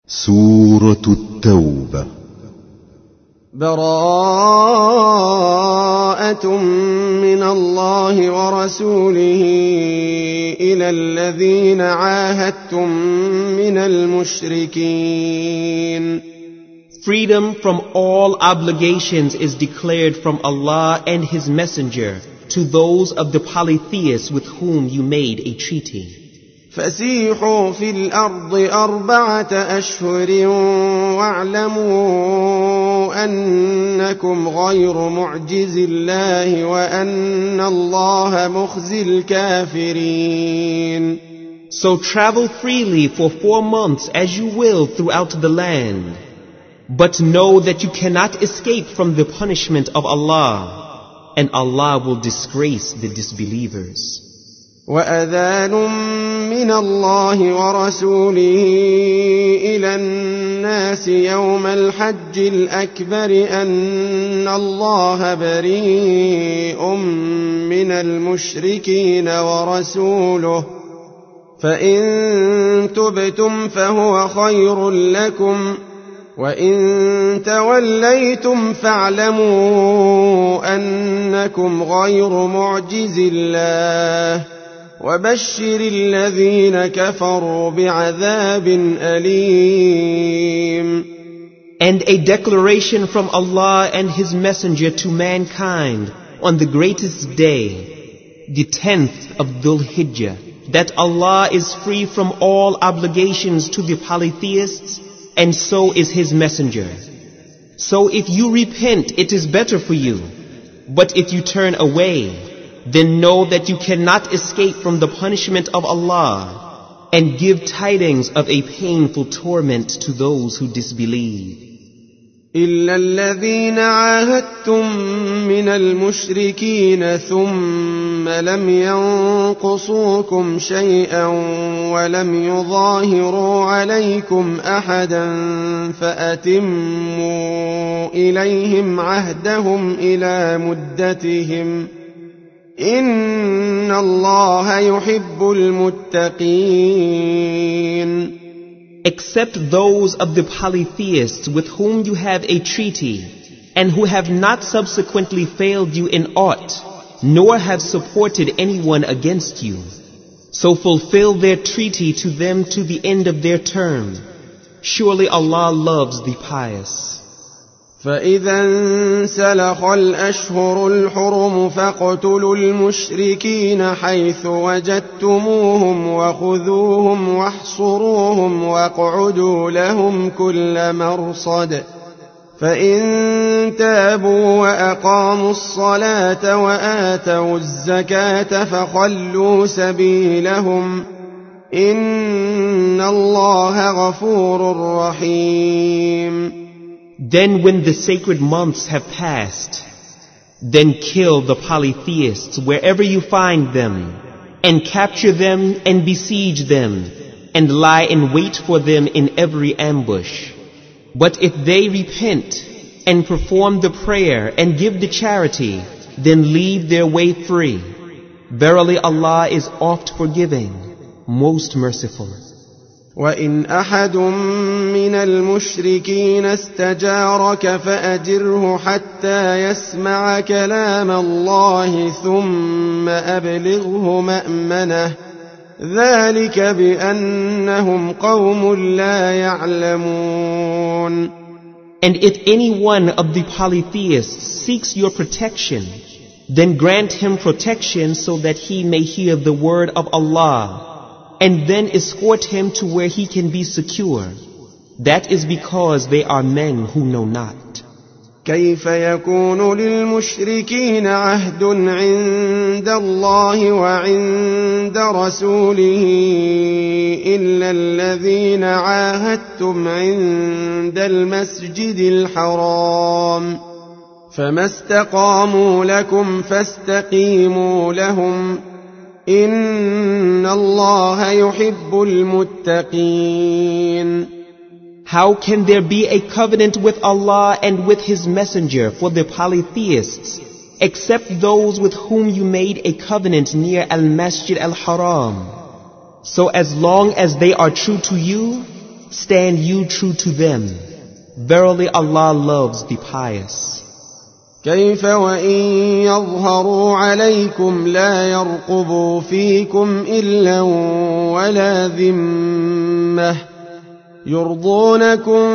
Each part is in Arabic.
سورة التوبة. براءة من الله ورسوله إلى الذين عاهدتم من المشركين. Freedom from all obligations is declared from Allah and His Messenger to those of the polytheists with whom you made a treaty. فسيحوا في الأرض 4 أشهر واعلموا أنكم غير معجز الله وأن الله مخزي الكافرين. So travel freely for 4 months as you will throughout the land. But know that you cannot escape from the punishment of Allah, and Allah will disgrace the disbelievers. وأذان من الله ورسوله إلى الناس يوم الحج الأكبر أن الله بريء من المشركين ورسوله فإن تبتم فهو خير لكم وإن توليتم فاعلموا أنكم غير معجز الله وبشر الذين كفروا بعذاب أليم. And a declaration from Allah and His Messenger to mankind on the greatest day, the 10th of Dhul Hijjah, that Allah is free from all obligations to the polytheists, and so is His Messenger. So if you repent, it is better for you. But if you turn away, then know that you cannot escape from the punishment of Allah, and give tidings of a painful torment to those who disbelieve. إلا الذين عاهدتم من المشركين ثم لم ينقصوكم شيئا ولم يظاهروا عليكم أحدا فأتموا إليهم عهدهم إلى مدتهم إن الله يحب المتقين. Except those of the polytheists with whom you have a treaty, and who have not subsequently failed you in aught, nor have supported anyone against you. So fulfill their treaty to them to the end of their term. Surely Allah loves the pious. فإذا انسلخ الأشهر الحرم فاقتلوا المشركين حيث وجدتموهم وخذوهم واحصروهم واقعدوا لهم كل مرصد فإن تابوا وأقاموا الصلاة وآتوا الزكاة فخلوا سبيلهم إن الله غفور رحيم. Then when the sacred months have passed, then kill the polytheists wherever you find them, and capture them and besiege them, and lie in wait for them in every ambush. But if they repent and perform the prayer and give the charity, then leave their way free. Verily Allah is oft forgiving, most merciful. وإن أحد من المشركين استجارك فأجره حتى يسمع كلام الله ثم أبلغه مأمنه ذلك بأنهم قوم لا يعلمون. And if any one of the polytheists seeks your protection, then grant him protection so that he may hear the word of Allah, and then escort him to where he can be secure. That is because they are men who know not. كيف يكون للمشركين عهد عند الله وعند رسوله إلا الذين عاهدتم عند المسجد الحرام فما استقاموا لكم فاستقيموا لهم إن الله يحب المتقين. How can there be a covenant with Allah and with His Messenger for the polytheists, except those with whom you made a covenant near Al-Masjid Al-Haram? So as long as they are true to you, stand you true to them. Verily Allah loves the pious. كيف وإن يظهروا عليكم لا يرقبوا فيكم إلا ولا ذمة يرضونكم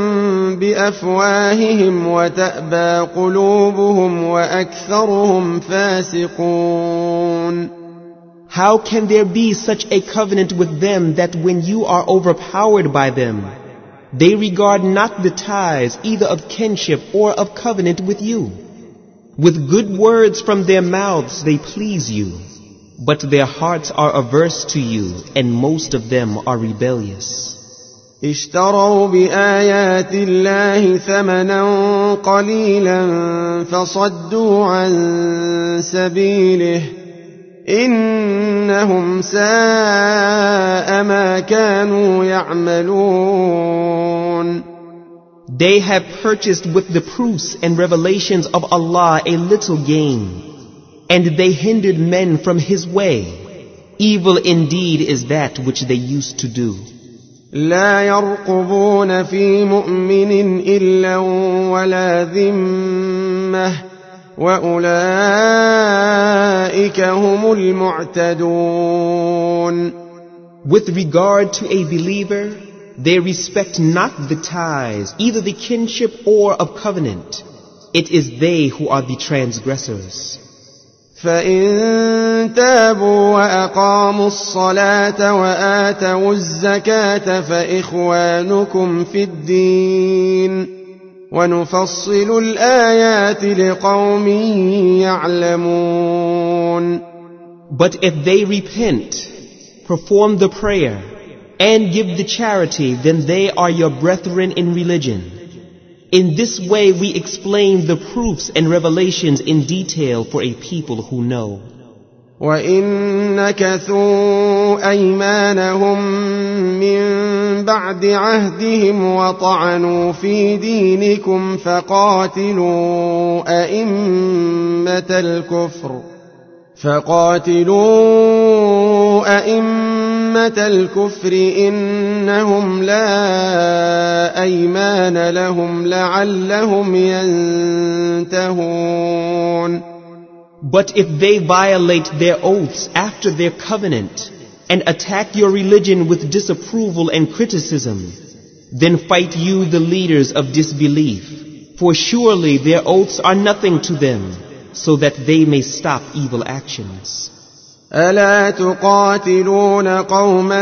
بأفواههم وتأبى قلوبهم وأكثرهم فاسقون. How can there be such a covenant with them that when you are overpowered by them, they regard not the ties either of kinship or of covenant with you? With good words from their mouths they please you, but their hearts are averse to you, and most of them are rebellious. اشتروا بآيات الله ثمنا قليلا فصدوا عن سبيله إنهم ساء ما كانوا يعملون. They have purchased with the proofs and revelations of Allah a little gain, and they hindered men from His way. Evil indeed is that which they used to do. لا يرقبون في مؤمن إلا ولا ذمة وأولئك هم المعتدون. With regard to a believer, they respect not the ties, either the kinship or of covenant. It is they who are the transgressors. فإن تابوا وأقاموا الصلاة وآتوا الزكاة فإخوانكم في الدين ونفصل الآيات لقوم يعلمون. But if they repent, perform the prayer, and give the charity, then they are your brethren in religion. In this way we explain the proofs and revelations in detail for a people who know. وَإِن نَكَثُوا أَيْمَانَهum مِّن بَعْدِ عَهْدِهِمْ وَطَعَنُوا فِي دِينِكُمْ فَقَاتِلُوا أَئِمَّةَ الْكُفْرِ إِنَّهُمْ لَا أَيْمَانَ لَهُمْ لَعَلَّهُمْ يَنْتَهُونَ. But if they violate their oaths after their covenant and attack your religion with disapproval and criticism, then fight you the leaders of disbelief, for surely their oaths are nothing to them, so that they may stop evil actions. ألا تقاتلون قوما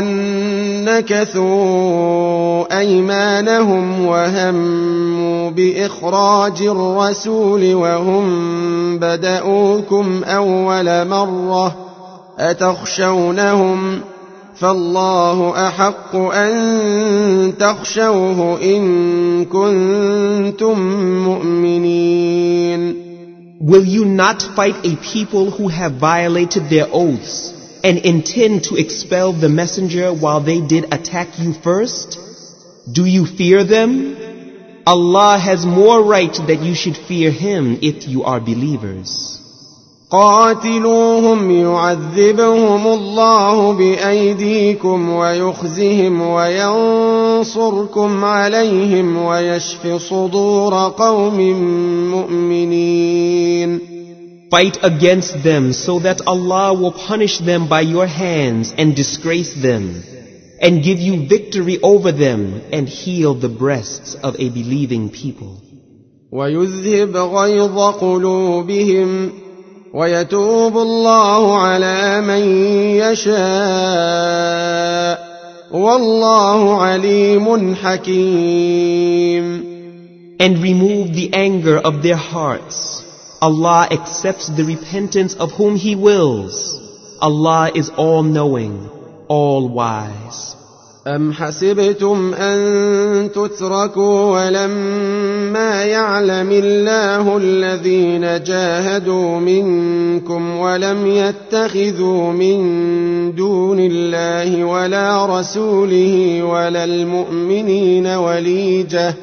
نكثوا أيمانهم وهموا بإخراج الرسول وهم بدؤوكم أول مرة أتخشونهم فالله أحق أن تخشوه إن كنتم مؤمنين. Will you not fight a people who have violated their oaths and intend to expel the messenger while they did attack you first? Do you fear them? Allah has more right that you should fear Him if you are believers. قاتلوهم يعذبهم الله بأيديكم ويخزهم وينصركم عليهم ويشف صدور قوم مؤمنين. Fight against them so that Allah will punish them by your hands and disgrace them, and give you victory over them and heal the breasts of a believing people. ويذهب غيظ قلوبهم ويتوب الله على من يشاء والله عليم حكيم. And remove the anger of their hearts. Allah accepts the repentance of whom He wills. Allah is all-knowing, all-wise. أم حسبتم أن تتركوا ولما يعلم الله الذين جاهدوا منكم ولم يتخذوا من دون الله ولا رسوله ولا المؤمنين وليجة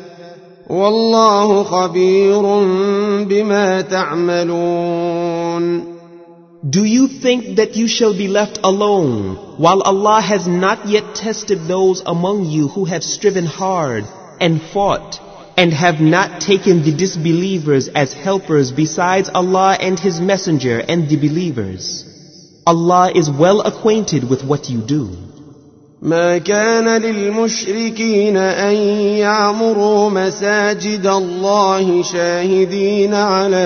والله خبير بما تعملون. Do you think that you shall be left alone, while Allah has not yet tested those among you who have striven hard and fought, and have not taken the disbelievers as helpers besides Allah and His Messenger and the believers? Allah is well acquainted with what you do. ما كان للمشركين أن يعمروا مساجد الله شاهدين على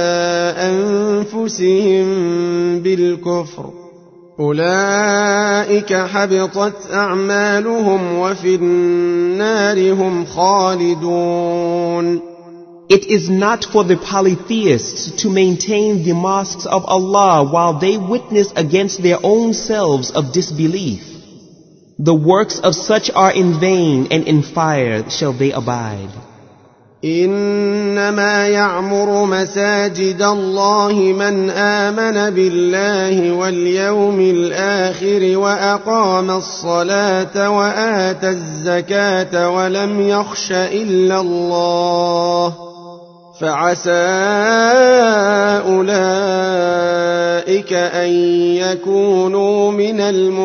أنفسهم بالكفر أولئك حبطت أعمالهم وفي النار هم خالدون. It is not for the polytheists to maintain the mosques of Allah while they witness against their own selves of disbelief. The works of such are in vain, and in fire shall they abide. إنما يعمر مساجد الله من آمن بالله واليوم الآخر وأقام الصلاة وآتى الزكاة ولم يخش إلا الله فعسى أولئك أن يكونوا من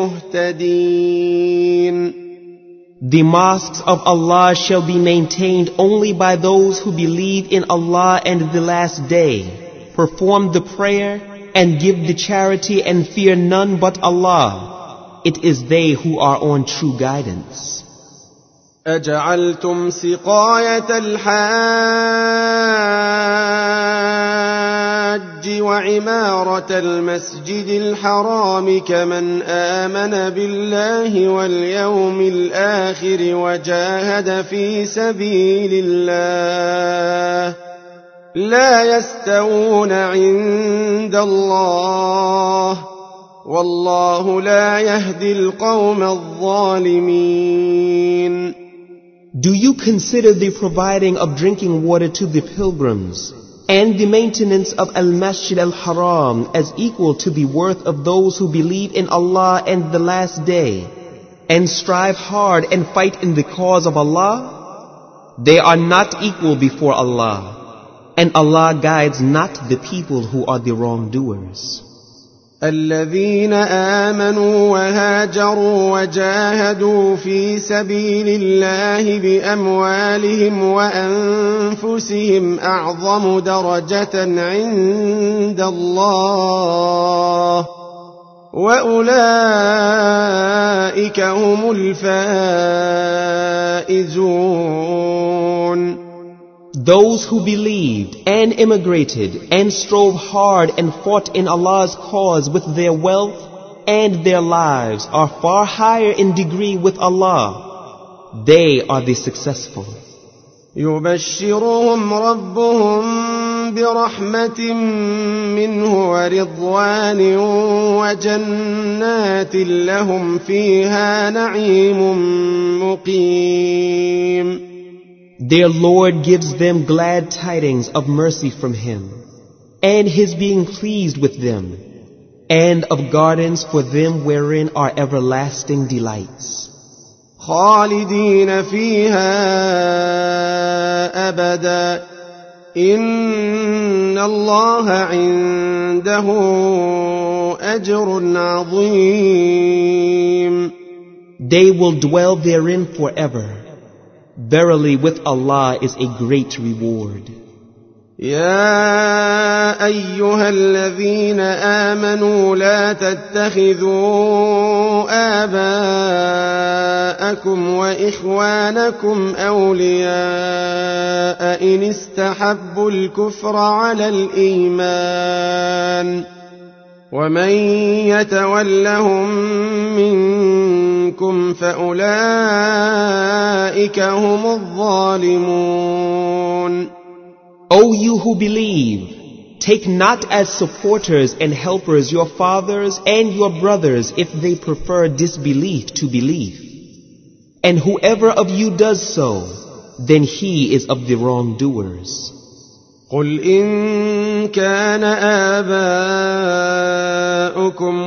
المهتدين. The mosques of Allah shall be maintained only by those who believe in Allah and the last day, perform the prayer and give the charity and fear none but Allah. It is they who are on true guidance. أجعلتم سقاية الحاج وعمارة المسجد الحرام كمن آمن بالله واليوم الآخر وجاهد في سبيل الله لا يستوون عند الله والله لا يهدي القوم الظالمين. Do you consider the providing of drinking water to the pilgrims and the maintenance of Al-Masjid Al-Haram as equal to the worth of those who believe in Allah and the last day and strive hard and fight in the cause of Allah? They are not equal before Allah, and Allah guides not the people who are the wrongdoers. الذين آمنوا وهاجروا وجاهدوا في سبيل الله بأموالهم وأنفسهم أعظم درجة عند الله وأولئك هم الفائزون. Those who believed and immigrated and strove hard and fought in Allah's cause with their wealth and their lives are far higher in degree with Allah. They are the successful. يبشرهم ربهم برحمة منه ورضوان وجنات لهم فيها نعيم مقيم. Their Lord gives them glad tidings of mercy from Him, and His being pleased with them, and of gardens for them wherein are everlasting delights. خالدين فيها أبدا إن الله عنده أجر عظيم. They will dwell therein forever. Verily with Allah is a great reward. يا أيها الذين آمنوا لا تتخذوا آباءكم وإخوانكم أولياء إن استحبوا الكفر على الإيمان ومن يتولهم منكم فأولئك هم الظالمون. O you who believe, take not as supporters and helpers your fathers and your brothers if they prefer disbelief to belief. And whoever of you does so, then he is of the wrongdoers. قل إن كان آباؤكم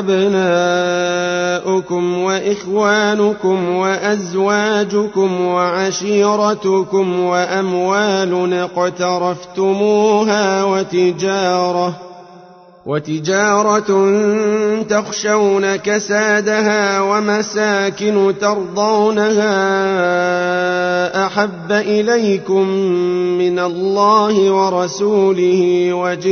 وأبناؤكم وإخوانكم وأزواجكم وعشيرتكم وأموال اقترفتموها وتجارة تخشون كسادها ومساكن ترضونها أحب إليكم من الله ورسوله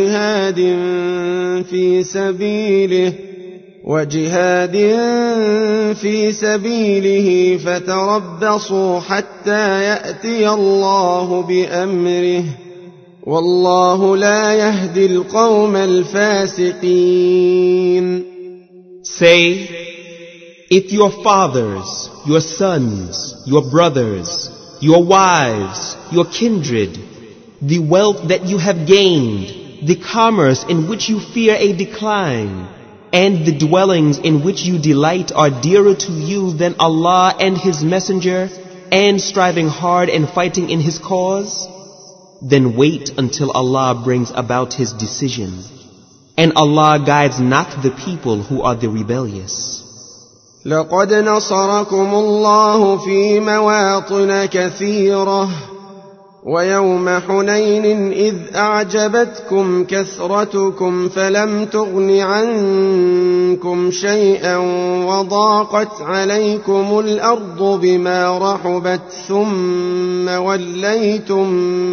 وجهاد في سبيله فتربصوا حتى يأتي الله بأمره والله لا يهدي القوم الفاسقين. Say, if your fathers, your sons, your brothers, your wives, your kindred, the wealth that you have gained, the commerce in which you fear a decline, and the dwellings in which you delight are dearer to you than Allah and His Messenger, and striving hard and fighting in His cause, then wait until Allah brings about His decision. And Allah guides not the people who are the rebellious. لقد نصركم الله في مواطن كثيرة ويوم حنين إذ أعجبتكم كثرتكم فلم تغن عنكم شيئا وضاقت عليكم الأرض بما رحبت ثم وليتم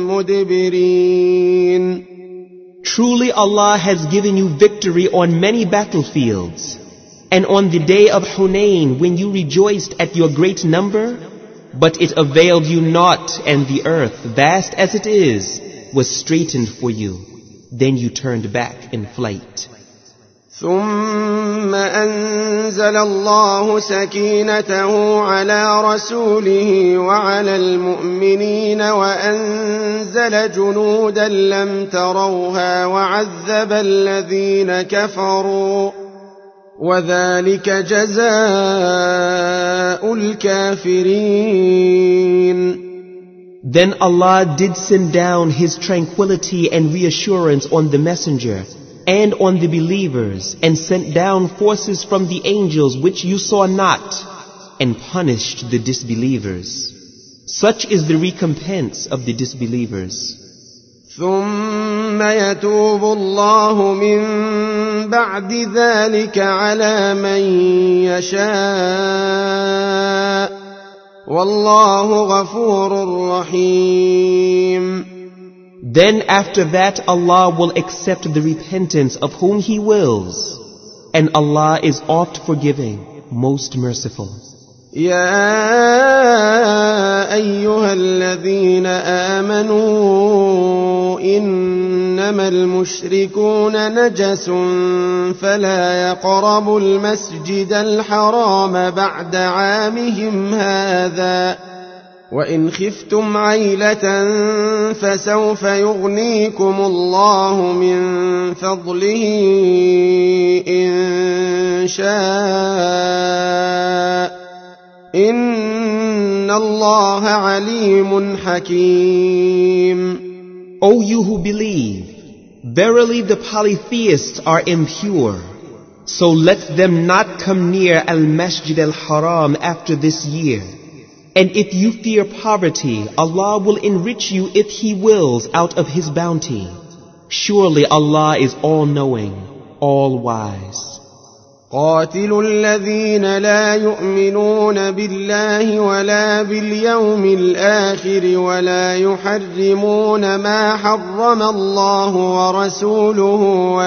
مدبرين. Truly Allah has given you victory on many battlefields, and on the day of Hunain when you rejoiced at your great number, but it availed you not, and the earth, vast as it is, was straightened for you. Then you turned back in flight. ثم أنزل الله سكينته على رسوله وعلى المؤمنين وأنزل جنودا لم تروها وعذب الذين كفروا وذلك جزاء الكافرين. Then Allah did send down His tranquility and reassurance on the messenger and on the believers, and sent down forces from the angels which you saw not, and punished the disbelievers. Such is the recompense of the disbelievers. ثم يتوب الله من بعد ذلك على من يشاء والله غفور رحيم. Then after that Allah will accept the repentance of whom He wills, and Allah is oft forgiving, most merciful. يا أيها الذين آمنوا إنما المشركون نجس فلا يقربوا المسجد الحرام بعد عامهم هذا وإن خفتم عيلة فسوف يغنيكم الله من فضله إن شاء إن الله عليم حكيم. O you who believe, verily the polytheists are impure, so let them not come near al-Masjid al-Haram after this year. And if you fear poverty, Allah will enrich you if He wills out of His bounty. Surely Allah is all-knowing, all-wise. قاتلوا الذين لا يؤمنون بالله ولا باليوم الآخر ولا يحرمون ما حرم الله ورسوله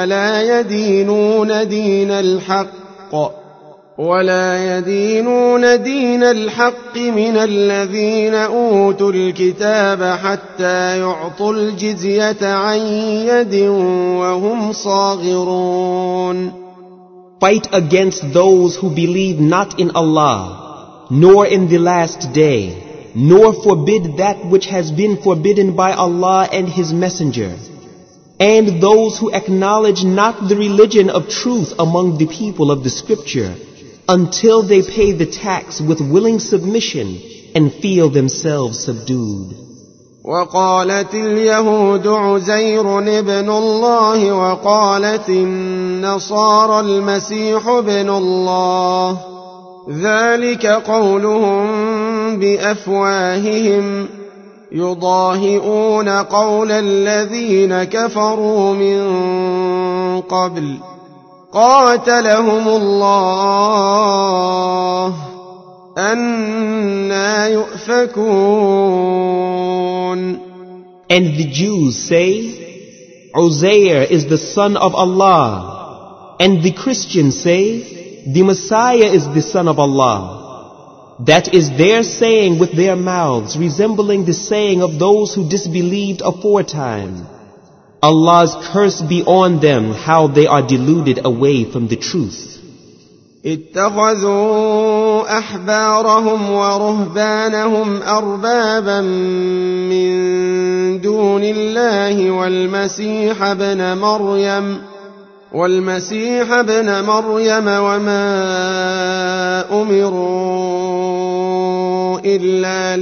ولا يدينون دين الحق من الذين أوتوا الكتاب حتى يعطوا الجزية عن يد وهم صاغرون. Fight against those who believe not in Allah, nor in the last day, nor forbid that which has been forbidden by Allah and His Messenger. And those who acknowledge not the religion of truth among the people of the Scripture, until they pay the tax with willing submission and feel themselves subdued. وقالت اليهود عزير ابن الله وقالت النصارى المسيح ابن الله ذلك قولهم بأفواههم يضاهئون قول الذين كفروا من قبل قاتلهم الله أنى يؤفكون. And the Jews say, Uzair is the son of Allah. And the Christians say, the Messiah is the son of Allah. That is their saying with their mouths, resembling the saying of those who disbelieved aforetime. Allah's curse be on them, how they are deluded away from the truth. اتخذوا أحبارهم ورهبانهم أربابا من دون الله والمسيح ابن مريم وما أمروا إلا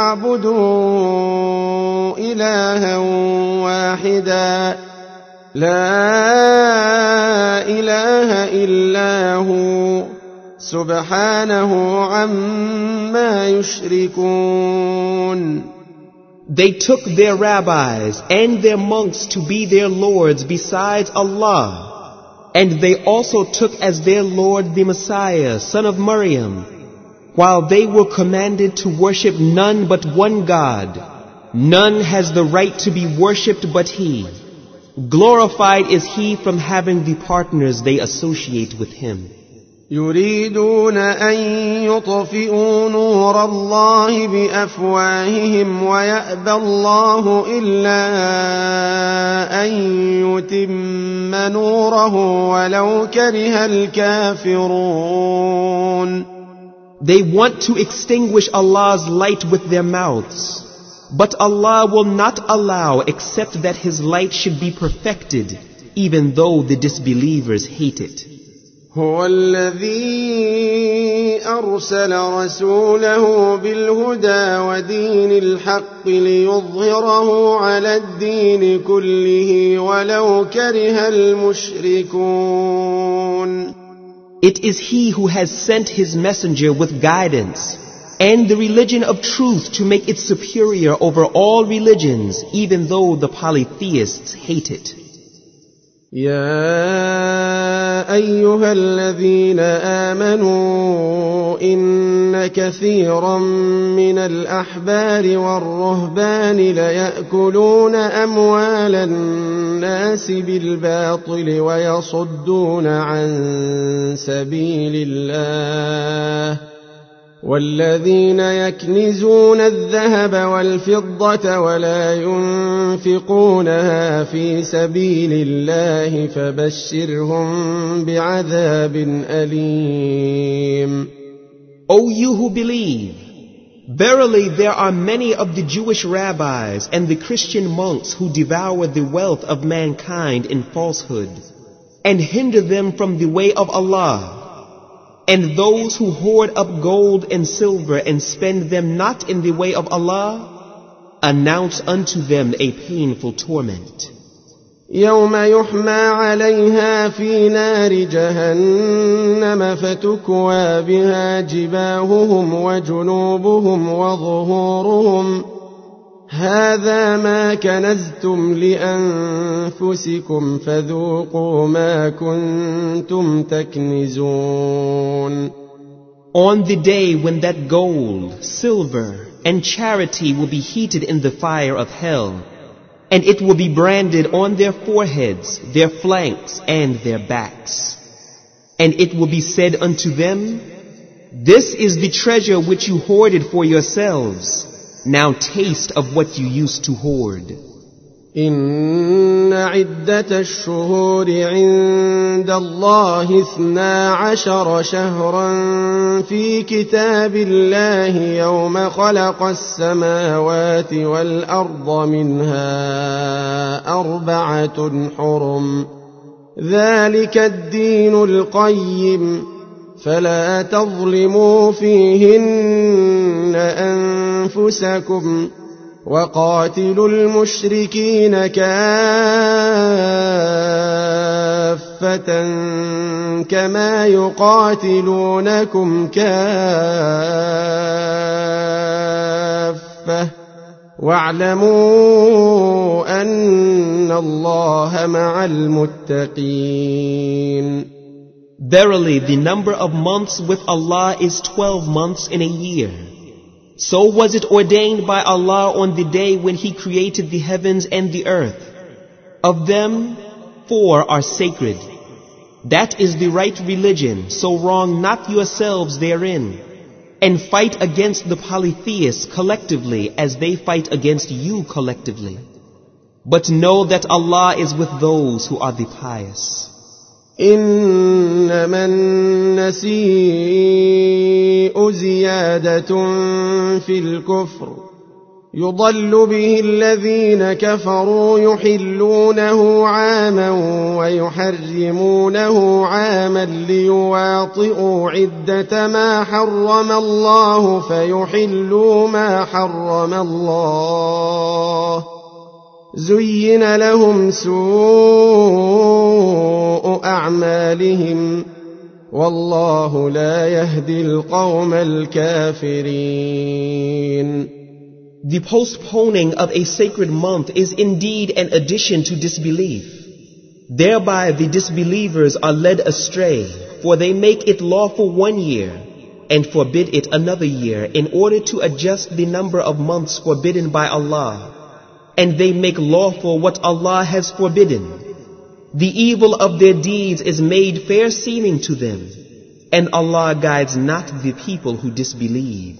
ليعبدوا إلها واحدا لا إله إلا هو سبحانه عما يشركون. They took their rabbis and their monks to be their lords besides Allah. And they also took as their Lord the Messiah, son of Maryam, while they were commanded to worship none but one God. None has the right to be worshipped but He. Glorified is He from having the partners they associate with Him. يريدون أن يطفئوا نور الله بأفواههم ويأبى الله إلا أن يتم نوره ولو كره الكافرون. They want to extinguish Allah's light with their mouths, but Allah will not allow except that His light should be perfected, even though the disbelievers hate it. هو الذي أرسل رسوله بالهدى ودين الحق ليظهره على الدين كله ولو كره المشركون. It is He who has sent His messenger with guidance and the religion of truth to make it superior over all religions, even though the polytheists hate it. يا أيها الذين آمنوا إن كثيرا من الأحبار والرهبان ليأكلون أموال الناس بالباطل ويصدون عن سبيل الله والذين يكنزون الذهب والفضة ولا ينفقونها في سبيل الله فبشرهم بعذاب أليم. O you who believe, verily there are many of the Jewish rabbis and the Christian monks who devour the wealth of mankind in falsehood and hinder them from the way of Allah. And those who hoard up gold and silver and spend them not in the way of Allah, announce unto them a painful torment. يوم يحمى عليها في نار جهنم فتكوى بها جباههم وجنوبهم وظهورهم هذا ما كنزتم لأنفسكم فذوقوا ما كنتم تكنزون. On the day when that gold, silver, and charity will be heated in the fire of hell, and it will be branded on their foreheads, their flanks, and their backs. And it will be said unto them, this is the treasure which you hoarded for yourselves. Now taste of what you used to hoard. إن عدة الشهور عند الله 12 شهرا في كتاب الله يوم خلق السماوات والأرض منها 4 حرم ذلك الدين القيم فلا تظلموا فيهن أنفسكم وقاتلوا المشركين كافة كما يقاتلونكم كافة واعلموا أن الله مع المتقين. Verily, the number of months with Allah is 12 months in a year. So was it ordained by Allah on the day when He created the heavens and the earth. Of them, 4 are sacred. That is the right religion, so wrong not yourselves therein. And fight against the polytheists collectively as they fight against you collectively. But know that Allah is with those who are the pious. إنما النسيء زيادة في الكفر يضل به الذين كفروا يحلونه عاما ويحرمونه عاما ليواطئوا عدة ما حرم الله فيحلوا ما حرم الله زين لهم سوء أعمالهم والله لا يهدي القوم الكافرين. The postponing of a sacred month is indeed an addition to disbelief. Thereby the disbelievers are led astray, for they make it lawful 1 year and forbid it another year in order to adjust the number of months forbidden by Allah. And they make lawful what Allah has forbidden. The evil of their deeds is made fair seeming to them, and Allah guides not the people who disbelieve.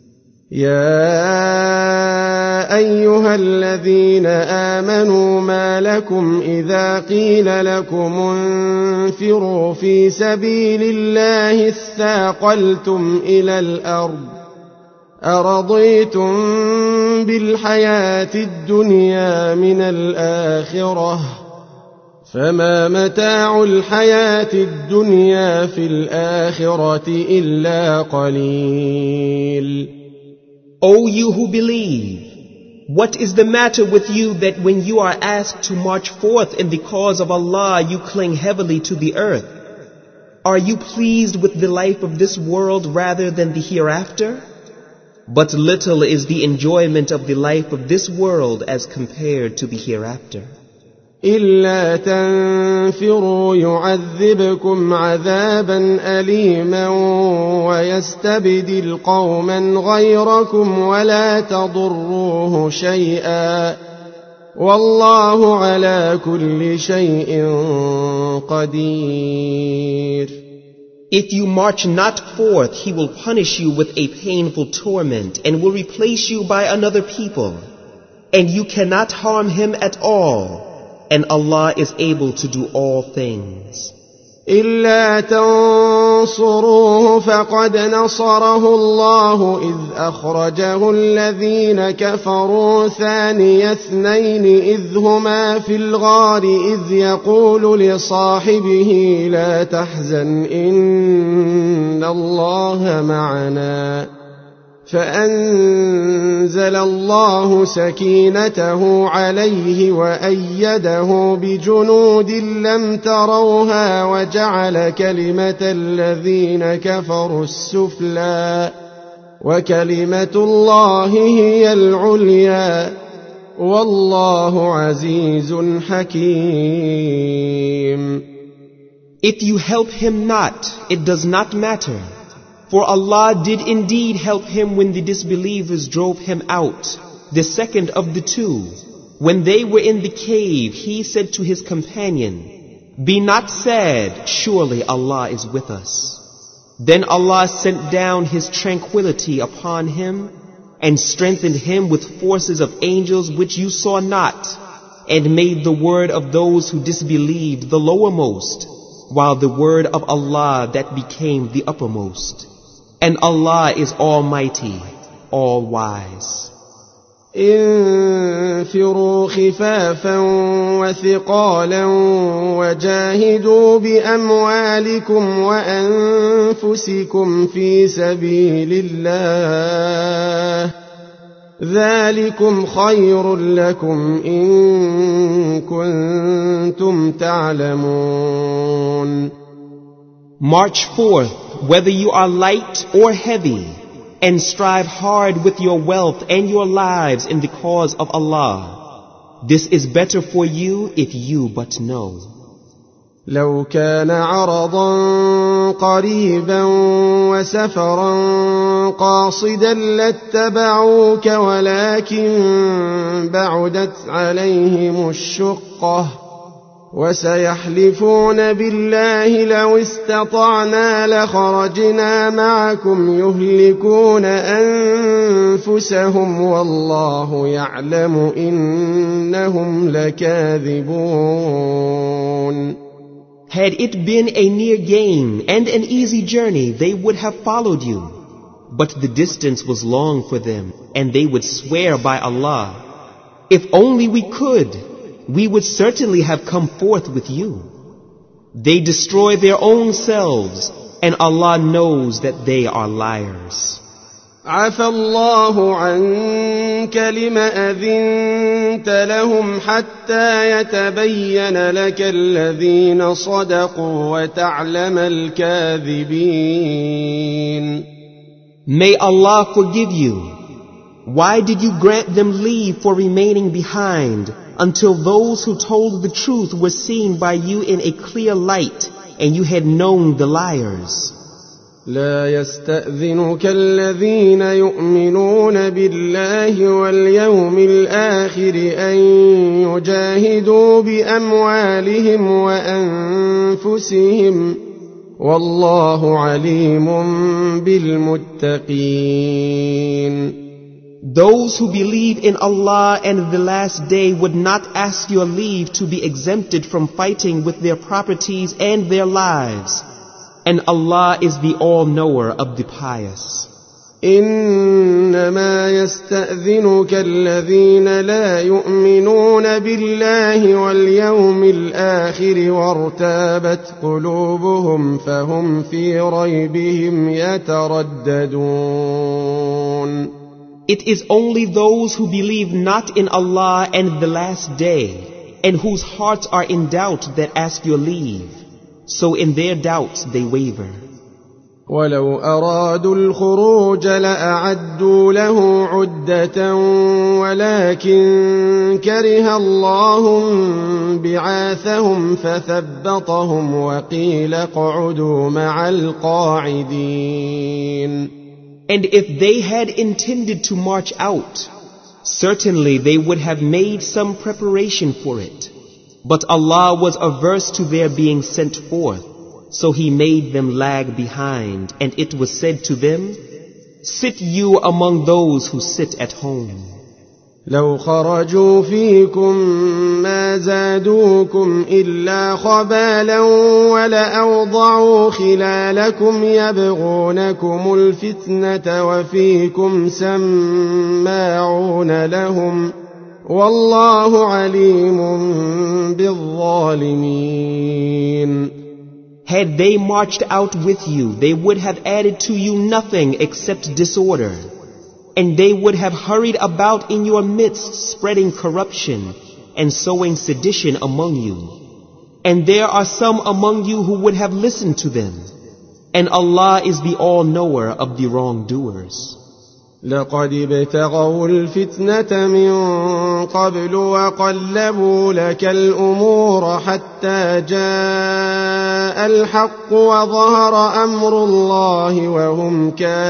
يا أيها الذين آمنوا ما لكم إذا قيل لكم انفروا في سبيل الله اثاقلتم إلى الأرض أرضيتم بالحياة الدنيا من الآخرة فما متاع الحياة الدنيا في الآخرة إلا قليل. O you who believe, what is the matter with you that when you are asked to march forth in the cause of Allah you cling heavily to the earth? Are you pleased with the life of this world rather than the hereafter? But little is the enjoyment of the life of this world as compared to the hereafter. إلا تنفروا يعذبكم عذابا أليما ويستبدل قوما غيركم ولا تضروه شيئا والله على كل شيء قدير. If you march not forth, He will punish you with a painful torment and will replace you by another people. And you cannot harm him at all. And Allah is able to do all things. إلا تنصروه فقد نصره الله إذ أخرجه الذين كفروا ثاني اثنين إذ هما في الغار إذ يقول لصاحبه لا تحزن إن الله معنا فأنزل الله سكينته عليه وأيده بجنود لم تروها وجعل كلمة الذين كفروا السفلى وكلمة الله هي العليا والله عزيز حكيم. If you help him not, it does not matter. For Allah did indeed help him when the disbelievers drove him out, the second of the two. When they were in the cave, he said to his companion, "Be not sad, surely Allah is with us." Then Allah sent down His tranquility upon him and strengthened him with forces of angels which you saw not, and made the word of those who disbelieved the lowermost, while the word of Allah that became the uppermost. And Allah is Almighty, All-Wise. انفروا خفافا وثقالا وجاهدوا بأموالكم وأنفسكم في سبيل الله ذلكم خير لكم إن كنتم تعلمون. March forth, whether you are light or heavy, and strive hard with your wealth and your lives in the cause of Allah. This is better for you if you but know. لو كان عرضا قريبا وسفرا قاصدا لاتبعوك ولكن بعدت عليهم الشقة وسيحلفون بالله لو استطعنا لخرجنا معكم يهلكون أنفسهم والله يعلم إنهم لكاذبون. Had it been a near gain and an easy journey, they would have followed you. But the distance was long for them, and they would swear by Allah, if only we could, we would certainly have come forth with you. They destroy their own selves, and Allah knows that they are liars. عفى الله عنك لم أذنت لهم حتى يتبين لك الذين صدقوا وتعلم الكاذبين. May Allah forgive you. Why did you grant them leave for remaining behind until those who told the truth were seen by you in a clear light and you had known the liars? لا يستأذنك الذين يؤمنون بالله واليوم الآخر أن يجاهدوا بأموالهم وأنفسهم والله عليم بالمتقين. Those who believe in Allah and the last day would not ask your leave to be exempted from fighting with their properties and their lives. And Allah is the all-knower of the pious. إنما يستأذنك الذين لا يؤمنون بالله واليوم الآخر وارتابت قلوبهم فهم في ريبهم يترددون. It is only those who believe not in Allah and the last day, and whose hearts are in doubt that ask your leave. So in their doubts they waver. ولو أرادوا الخروج لأعدوا له عدة ولكن كره الله بعاثهم فثبطهم وقيل اقعدوا مع القاعدين. And if they had intended to march out, certainly they would have made some preparation for it. But Allah was averse to their being sent forth, so He made them lag behind, and it was said to them, sit you among those who sit at home. لو خرجوا فيكم ما زادوكم إلا خبالا ولأوضعوا خلالكم يبغونكم الفتنة وفيكم سماعون لهم والله عليم بالظالمين. Had they marched out with you, they would have added to you nothing except disorder. And they would have hurried about in your midst, spreading corruption and sowing sedition among you. And there are some among you who would have listened to them. And Allah is the all-knower of the wrongdoers. لقد ابتغوا الفتنة من قبل وقلبوا لك الأمور حتى جاء الحق وظهر أمر الله وهم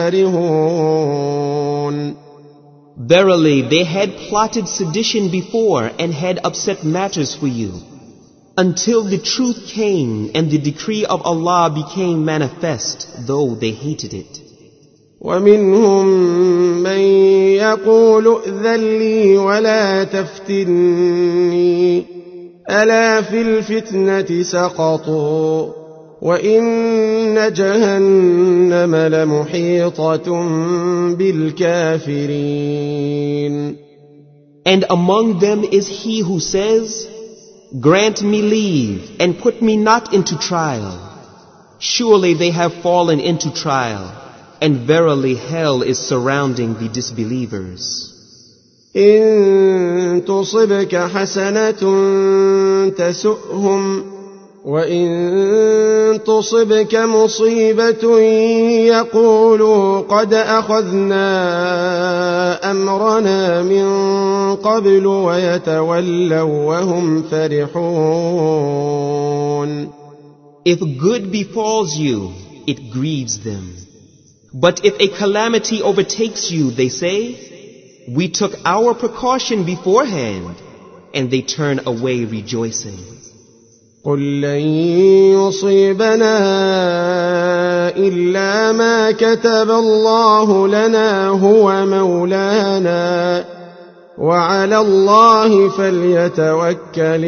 كارهون. Verily, they had plotted sedition before and had upset matters for you, until the truth came and the decree of Allah became manifest, though they hated it. ومنهم من يقول ائذن لي ولا تفتني ألا في الفتنة سقطوا وإن جهنم لمحيطة بالكافرين. And among them is he who says, grant me leave and put me not into trial. Surely they have fallen into trial. And verily hell is surrounding the disbelievers. إن تصبك حسنة تسؤهم وإن تصبك مصيبة يقولوا قد أخذنا أمرنا من قبل ويتولوا وهم فرحون. If good befalls you, it grieves them. But if a calamity overtakes you, they say, we took our precaution beforehand, and they turn away rejoicing. قل لن يصيبنا إلا ما كتب الله لنا هو مولانا وعلى الله فليتوكل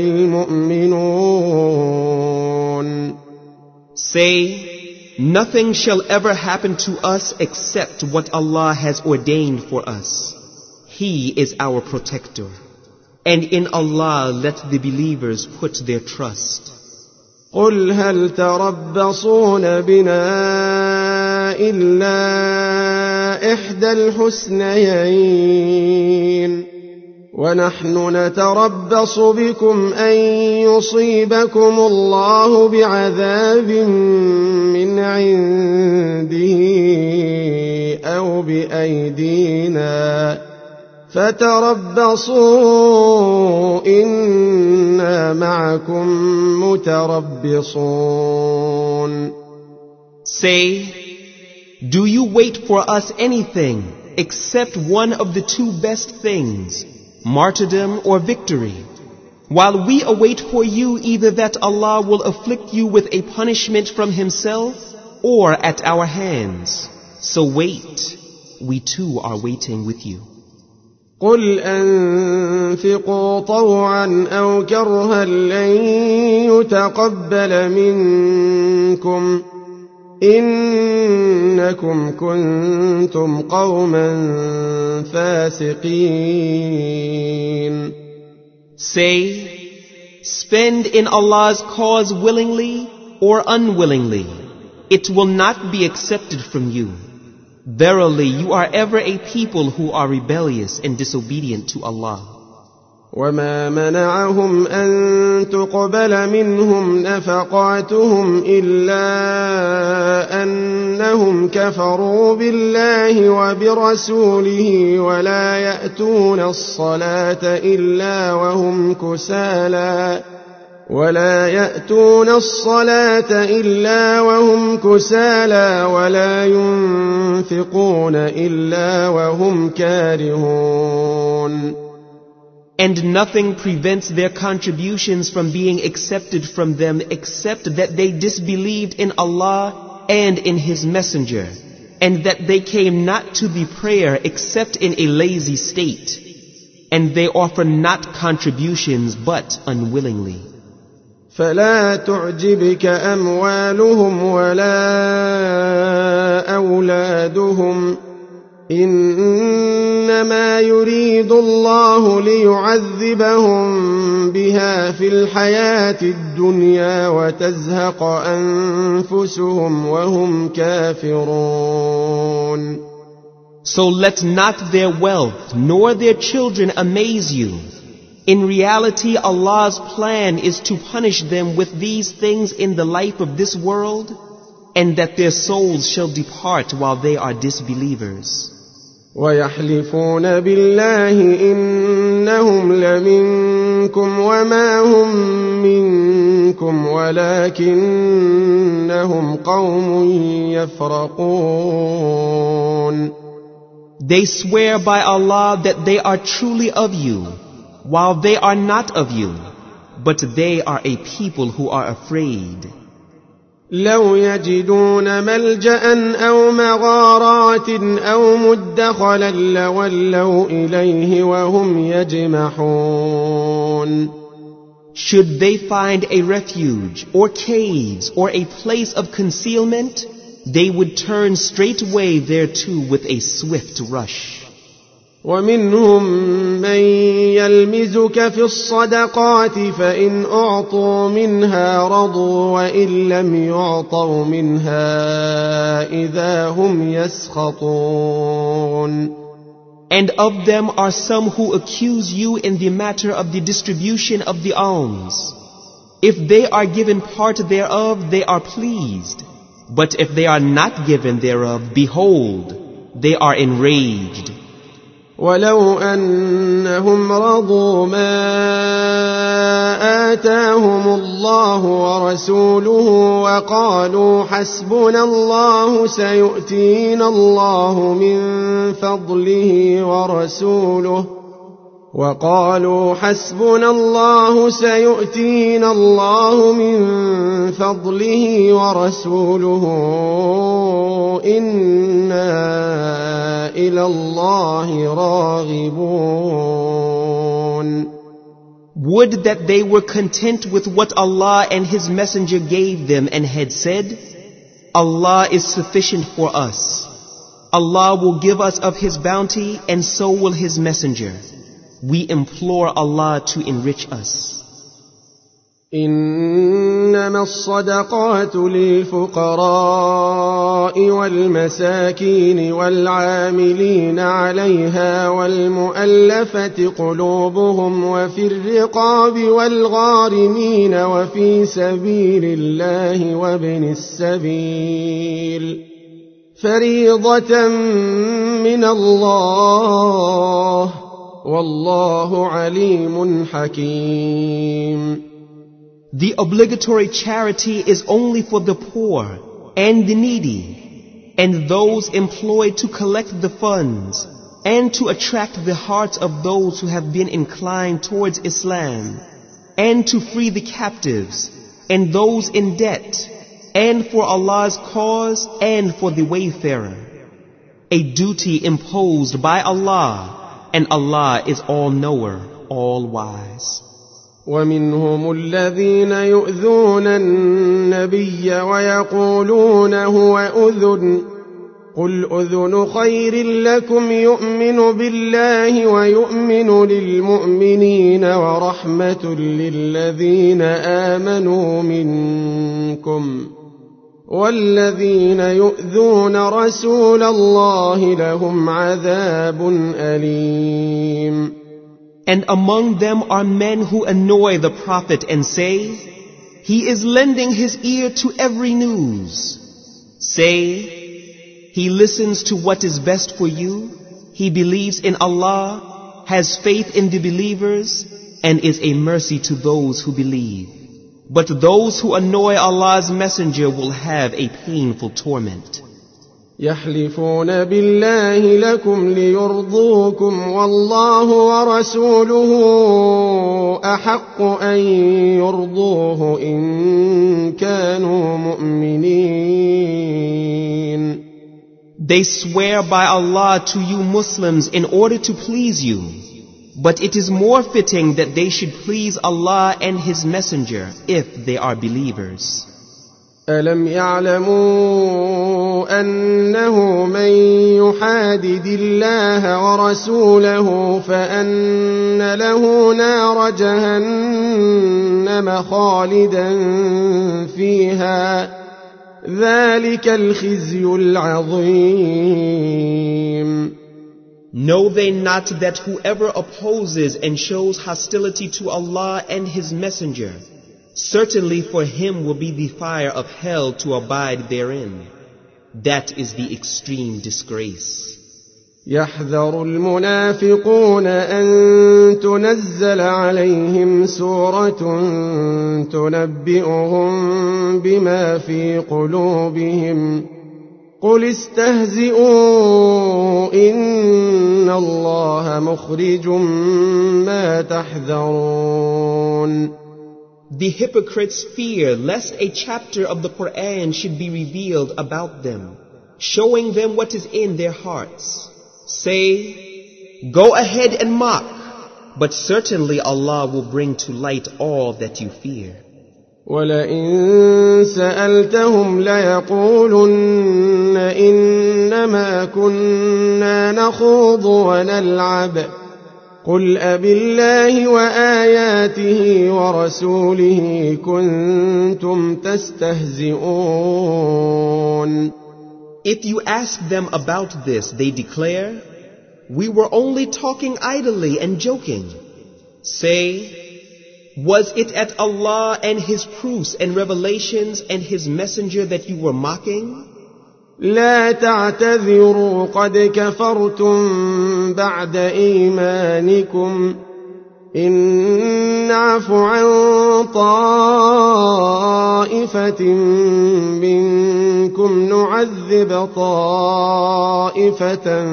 المؤمنون. Say, nothing shall ever happen to us except what Allah has ordained for us. He is our protector. And in Allah let the believers put their trust. قل هل تربصون بنا إلا إحدى الحسنيين ونحن نتربص بكم أن يصيبكم الله بعذاب من عنده أو بأيدينا فتربصوا إنا معكم متربصون. Say, do you wait for us anything except one of the two best things, martyrdom or victory, while we await for you either that Allah will afflict you with a punishment from Himself or at our hands. So wait, we too are waiting with you. قل أنفقوا طوعا أو كرها لن يتقبل منكم إنكم كنتم قوما فاسقين. Say, spend in Allah's cause willingly or unwillingly. It will not be accepted from you. Verily, you are ever a people who are rebellious and disobedient to Allah. وما منعهم أن تقبل منهم نفقاتهم إلا أنهم كفروا بالله وبرسوله ولا يأتون الصلاة إلا وهم كسالى ولا ينفقون إلا وهم كارهون. And nothing prevents their contributions from being accepted from them except that they disbelieved in Allah and in His Messenger, and that they came not to the prayer except in a lazy state, and they offer not contributions but unwillingly. فلا تعجبك أموالهم ولا أولادهم إنما يريد الله ليعذبهم بها في الحياة الدنيا وتزهق أنفسهم وهم كافرون. So let not their wealth nor their children amaze you. In reality, Allah's plan is to punish them with these things in the life of this world, and that their souls shall depart while they are disbelievers. ويحلفون بالله إنهم لمنكم وما هم منكم ولكنهم قوم يفرقون. They swear by Allah that they are truly of you, while they are not of you, but they are a people who are afraid. لو يجدون ملجأ أو مغارات أو مدخلا لولوا إليه وهم يجمحون. Should they find a refuge or caves or a place of concealment, they would turn straightway thereto with a swift rush. ومنهم من يلمزك في الصدقات فإن أعطوا منها رضوا وإن لم يعطوا منها إذا هم يسخطون. And of them are some who accuse you in the matter of the distribution of the alms. If they are given part thereof, they are pleased. But if they are not given thereof, behold, they are enraged. ولو أنهم رضوا ما آتاهم الله ورسوله وقالوا حسبنا الله سيؤتينا الله من فضله ورسوله إنا إلى الله راغبون. Would that they were content with what Allah and His Messenger gave them and had said, Allah is sufficient for us. Allah will give us of His bounty, and so will His Messenger. We implore Allah to enrich us. إنما الصدقات للفقراء والمساكين والعاملين عليها والمؤلفة قلوبهم وفي الرقاب والغارمين وفي سبيل الله وابن السبيل فريضة من الله والله عليم حكيم. The obligatory charity is only for the poor and the needy and those employed to collect the funds and to attract the hearts of those who have been inclined towards Islam and to free the captives and those in debt and for Allah's cause and for the wayfarer. A duty imposed by Allah, and Allah is all-knower, all-wise. ومنهم الذين يؤذون النبي ويقولون هو أذن قل أذن خير لكم يؤمن بالله ويؤمن للمؤمنين ورحمة للذين آمنوا منكم والذين يؤذون رسول الله لهم عذاب أليم. And among them are men who annoy the Prophet and say, he is lending his ear to every news. Say, he listens to what is best for you, he believes in Allah, has faith in the believers, and is a mercy to those who believe. But those who annoy Allah's Messenger will have a painful torment. يحلفون بالله لكم ليرضوكم والله ورسوله أحق أن يرضوه إن كانوا مؤمنين. They swear by Allah to you Muslims in order to please you, but it is more fitting that they should please Allah and His Messenger if they are believers. ألم يعلموا أنه من يحادد الله ورسوله فأن له نار جهنم خالدا فيها ذلك الخزي العظيم. Know they not that whoever opposes and shows hostility to Allah and His Messenger, certainly for him will be the fire of hell to abide therein. That is the extreme disgrace. يحذر المنافقون أن تنزل عليهم سورة تنبئهم بما في قلوبهم قل استهزئوا إن الله مخرج ما تحذرون. The hypocrites fear lest a chapter of the Quran should be revealed about them, showing them what is in their hearts. Say, go ahead and mock, but certainly Allah will bring to light all that you fear. وَلَئِن سَأَلْتَهُمْ لَيَقُولُنَّ إِنَّمَا كُنَّا نَخُوضُ وَنَلْعَبُ قُلْ أَبِاللَّهِ وَآيَاتِهِ وَرَسُولِهِ كُنْتُمْ تَسْتَهْزِئُونَ. If you ask them about this, they declare, we were only talking idly and joking. Say, Was it at Allah and His proofs and revelations and His messenger that you were mocking? لا تعتذروا قد كفرتم بعد إيمانكم إن نعف عن طائفة منكم نعذب طائفة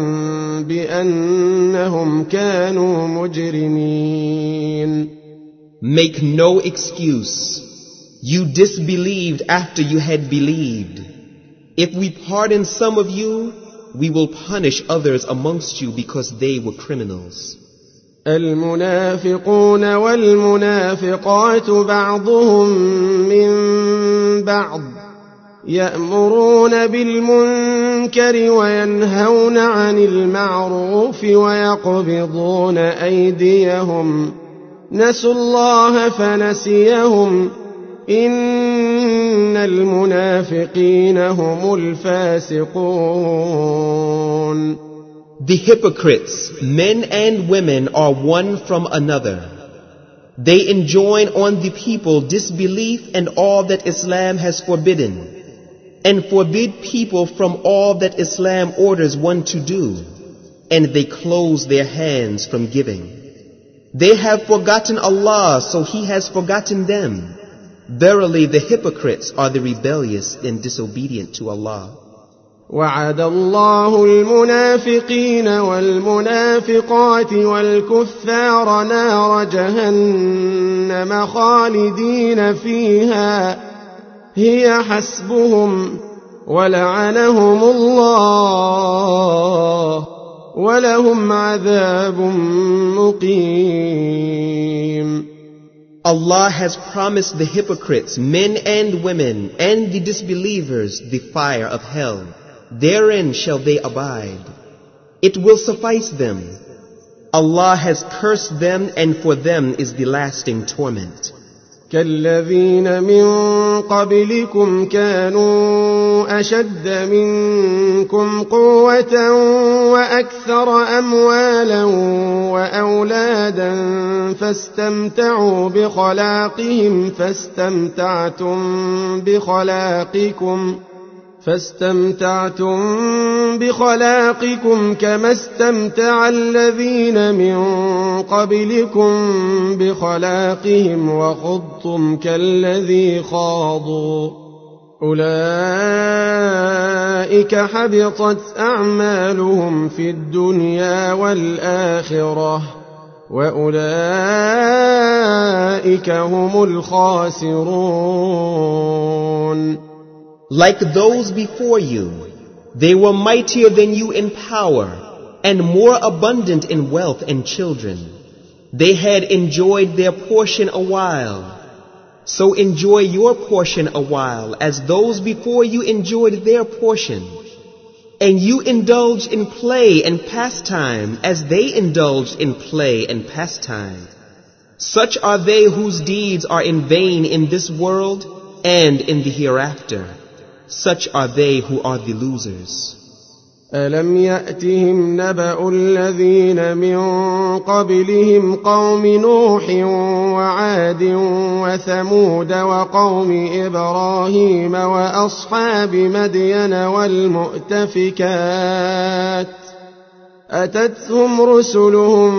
بأنهم كانوا مجرمين. Make no excuse. You disbelieved after you had believed. If we pardon some of you, we will punish others amongst you because they were criminals. المنافقون والمنافقات بعضهم من بعض يأمرون بالمنكر وينهون عن المعروف ويقبضون أيديهم نسوا الله فنسيهم إن المنافقين هم الفاسقون. The hypocrites, men and women, are one from another. They enjoin on the people disbelief and all that Islam has forbidden, and forbid people from all that Islam orders one to do, and they close their hands from giving. They have forgotten Allah, so He has forgotten them. Verily the hypocrites are the rebellious and disobedient to Allah. وعد الله المنافقين والمنافقات والكفار نار جهنم خالدين فيها هي حسبهم ولعنهم الله ولهم عذاب مقيم. Allah has promised the hypocrites, men and women, and the disbelievers the fire of hell. Therein shall they abide. It will suffice them. Allah has cursed them, and for them is the lasting torment. كالذين من قبلكم كانوا أشد منكم قوة وأكثر أموالا وأولادا فاستمتعوا بخلاقكم كما استمتع الذين من قبلكم بخلاقهم وخضتم كالذي خاضوا أولئك حبطت أعمالهم في الدنيا والآخرة وأولئك هم الخاسرون. Like those before you, they were mightier than you in power and more abundant in wealth and children. They had enjoyed their portion a while. So enjoy your portion a while as those before you enjoyed their portion. And you indulge in play and pastime as they indulged in play and pastime. Such are they whose deeds are in vain in this world and in the hereafter. Such are they who are the losers. ألم يأتهم نبأ الذين من قبلهم قوم نوح وعاد وثمود وقوم إبراهيم وأصحاب مدين والمؤتفكات أتتهم رسلهم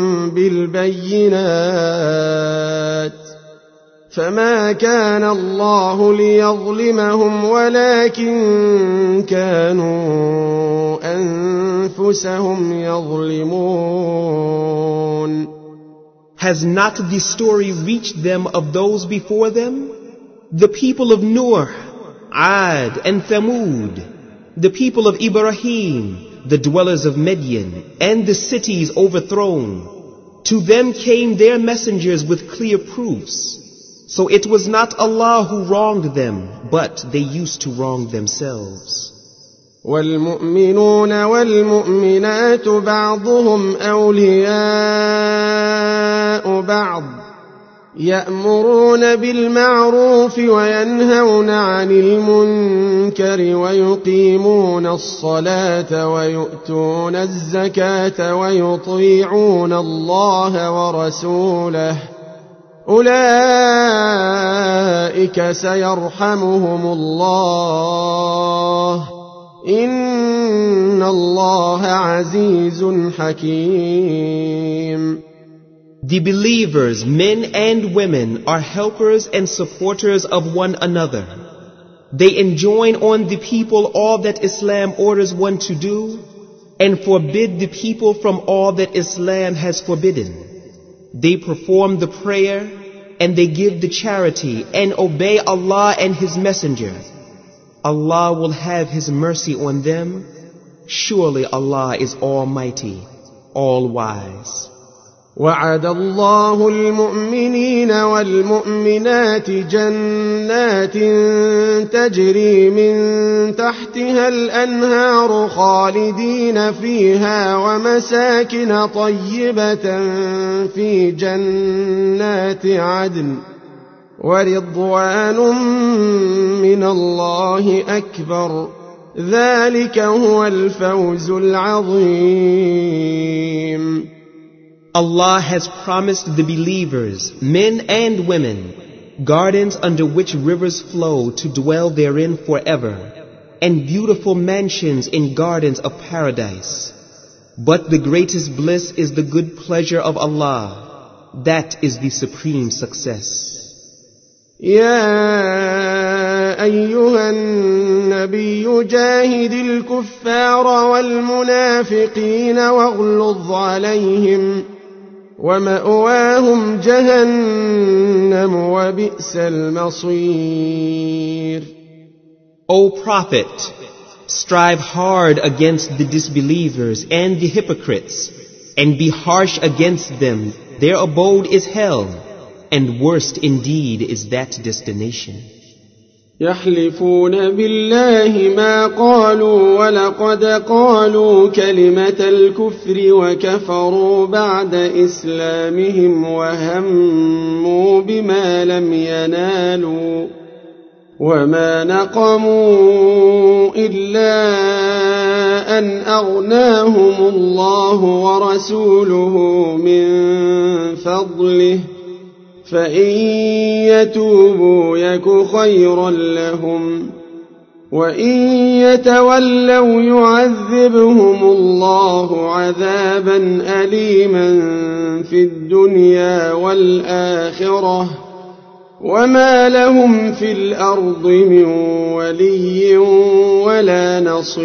بالبينات فما كان الله ليظلمهم ولكن كانوا أنفسهم يظلمون. Has not the story reached them of those before them? The people of Noah, Ad and Thamud, the people of Ibrahim, the dwellers of Midian, and the cities overthrown. To them came their messengers with clear proofs. So it was not Allah who wronged them, but they used to wrong themselves. والمؤمنون والمؤمنات بعضهم أولياء بعض يأمرون بالمعروف وينهون عن المنكر ويقيمون الصلاة ويؤتون الزكاة ويطيعون الله ورسوله أولئك سيرحمهم الله إن الله عزيز حكيم. The believers, men and women, are helpers and supporters of one another. They enjoin on the people all that Islam orders one to do, and forbid the people from all that Islam has forbidden. They perform the prayer, and they give the charity, and obey Allah and His Messenger. Allah will have His mercy on them. Surely Allah is Almighty, All-Wise. وعد الله المؤمنين والمؤمنات جنات تجري من تحتها الأنهار خالدين فيها ومساكن طيبة في جنات عدن ورضوان من الله أكبر ذلك هو الفوز العظيم. Allah has promised the believers, men and women, gardens under which rivers flow to dwell therein forever, and beautiful mansions in gardens of paradise. But the greatest bliss is the good pleasure of Allah. That is the supreme success. يا أيها النبي جاهد الكفار والمنافقين واغلظ عليهم ومأواهم جهنم وبئس المصير. O Prophet, strive hard against the disbelievers and the hypocrites, and be harsh against them. Their abode is hell, and worst indeed is that destination. يحلفون بالله ما قالوا ولقد قالوا كلمة الكفر وكفروا بعد إسلامهم وهموا بما لم ينالوا وما نقموا إلا أن أغناهم الله ورسوله من فضله فإن يتوبوا يك خيرا لهم وإن يتولوا يعذبهم الله عذابا أليما في الدنيا والآخرة وما لهم في الأرض من ولي ولا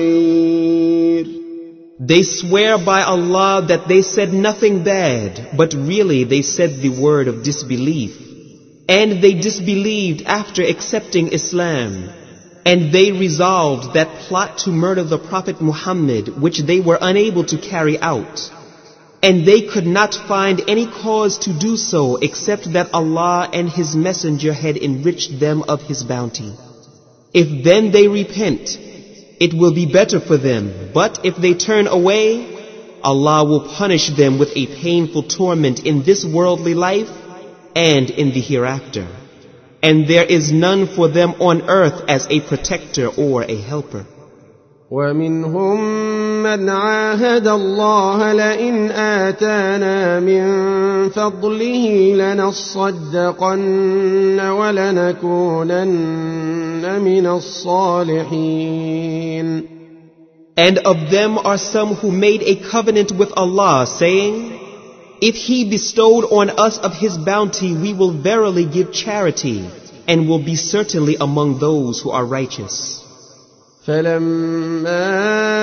نصير. They swear by Allah that they said nothing bad, but really they said the word of disbelief. And they disbelieved after accepting Islam. And they resolved that plot to murder the Prophet Muhammad, which they were unable to carry out. And they could not find any cause to do so except that Allah and His Messenger had enriched them of His bounty. If then they repent, it will be better for them, but if they turn away, Allah will punish them with a painful torment in this worldly life and in the hereafter. And there is none for them on earth as a protector or a helper. ومنهم من عاهد الله لئن آتانا من فضله لنصدقن ولنكونن من الصالحين. And of them are some who made a covenant with Allah, saying, if He bestowed on us of His bounty, we will verily give charity, and will be certainly among those who are righteous. فلما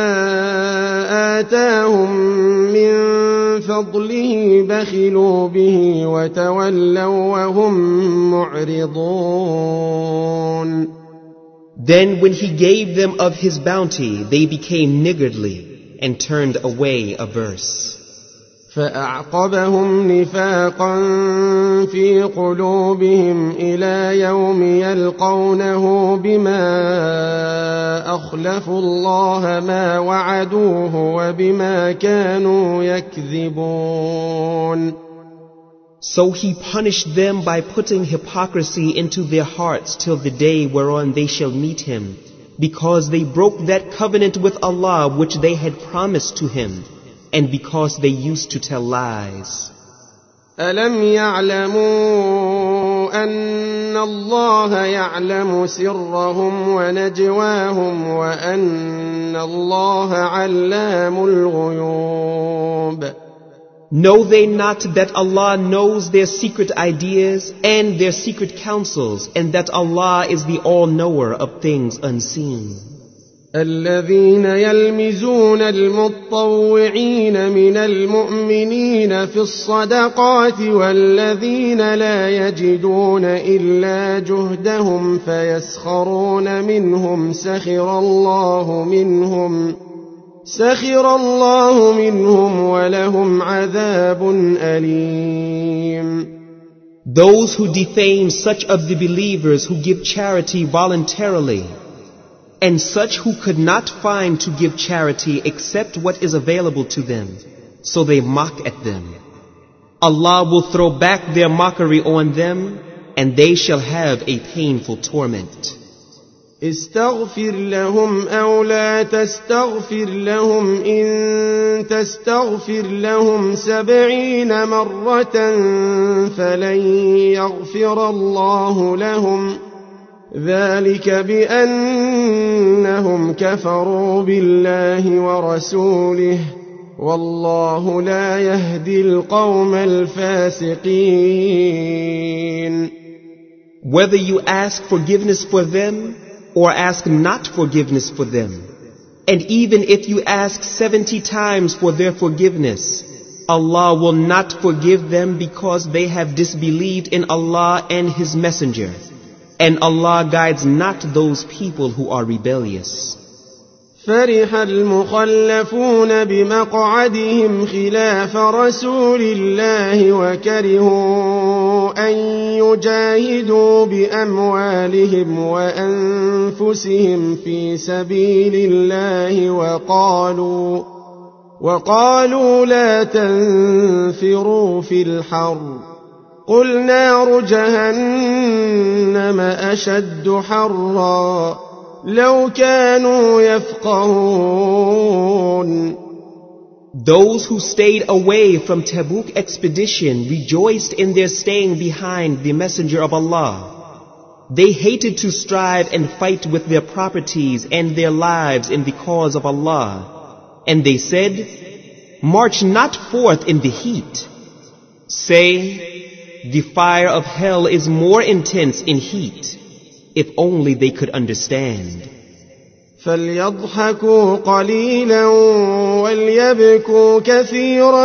آتاهم من فضله بخلوا به وتولوا وهم معرضون. Then when He gave them of His bounty, they became niggardly and turned away averse. فأعقبهم نفاقا في قلوبهم إلى يوم يلقونه بما أخلفوا الله ما وعدوه وبما كانوا يكذبون. So He punished them by putting hypocrisy into their hearts till the day whereon they shall meet Him, because they broke that covenant with Allah which they had promised to Him, and because they used to tell lies. ألم يعلموا أن الله يعلم سرهم ونجواهم وأن الله علام الغيوب. Know they not that Allah knows their secret ideas and their secret counsels, and that Allah is the all-knower of things unseen? الذين يلمزون المطوعين من المؤمنين في الصدقات والذين لا يجدون إلا جهدهم فيسخرون منهم سخر الله منهم ولهم عذاب أليم. Those who defame such of the believers who give charity voluntarily, and such who could not find to give charity except what is available to them, so they mock at them. Allah will throw back their mockery on them, and they shall have a painful torment. استغفر لهم أو لا تستغفر لهم إن تستغفر لهم 70 مرة فلن يغفر الله لهم ذلك بأنهم كفروا بالله ورسوله والله لا يهدي القوم الفاسقين. Whether you ask forgiveness for them or ask not forgiveness for them, and even if you ask 70 times for their forgiveness, Allah will not forgive them because they have disbelieved in Allah and His Messenger. And Allah guides not those people who are rebellious. فرح المخلفون بمقعدهم خلاف رسول الله وكرهوا أن يجاهدوا بأموالهم وأنفسهم في سبيل الله وقالوا لا تنفروا في الحر قل نار جهنم أشد حرا لو كانوا يفقهون. Those who stayed away from Tabuk expedition rejoiced in their staying behind the Messenger of Allah. They hated to strive and fight with their properties and their lives in the cause of Allah. And they said, march not forth in the heat. Say, the fire of hell is more intense in heat, if only they could understand. فليضحكوا قليلا وليبكوا كثيرا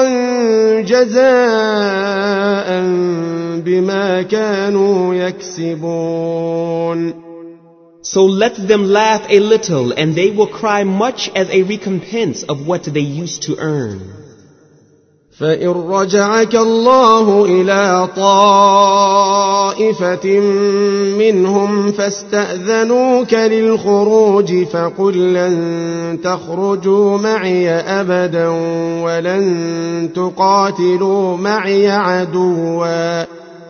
جزاء بما كانوا يكسبون. So let them laugh a little and they will cry much as a recompense of what they used to earn. فإن رجعك الله إلى طائفة منهم فاستأذنوك للخروج فقل لن تخرجوا معي أبدا ولن تقاتلوا معي عدوا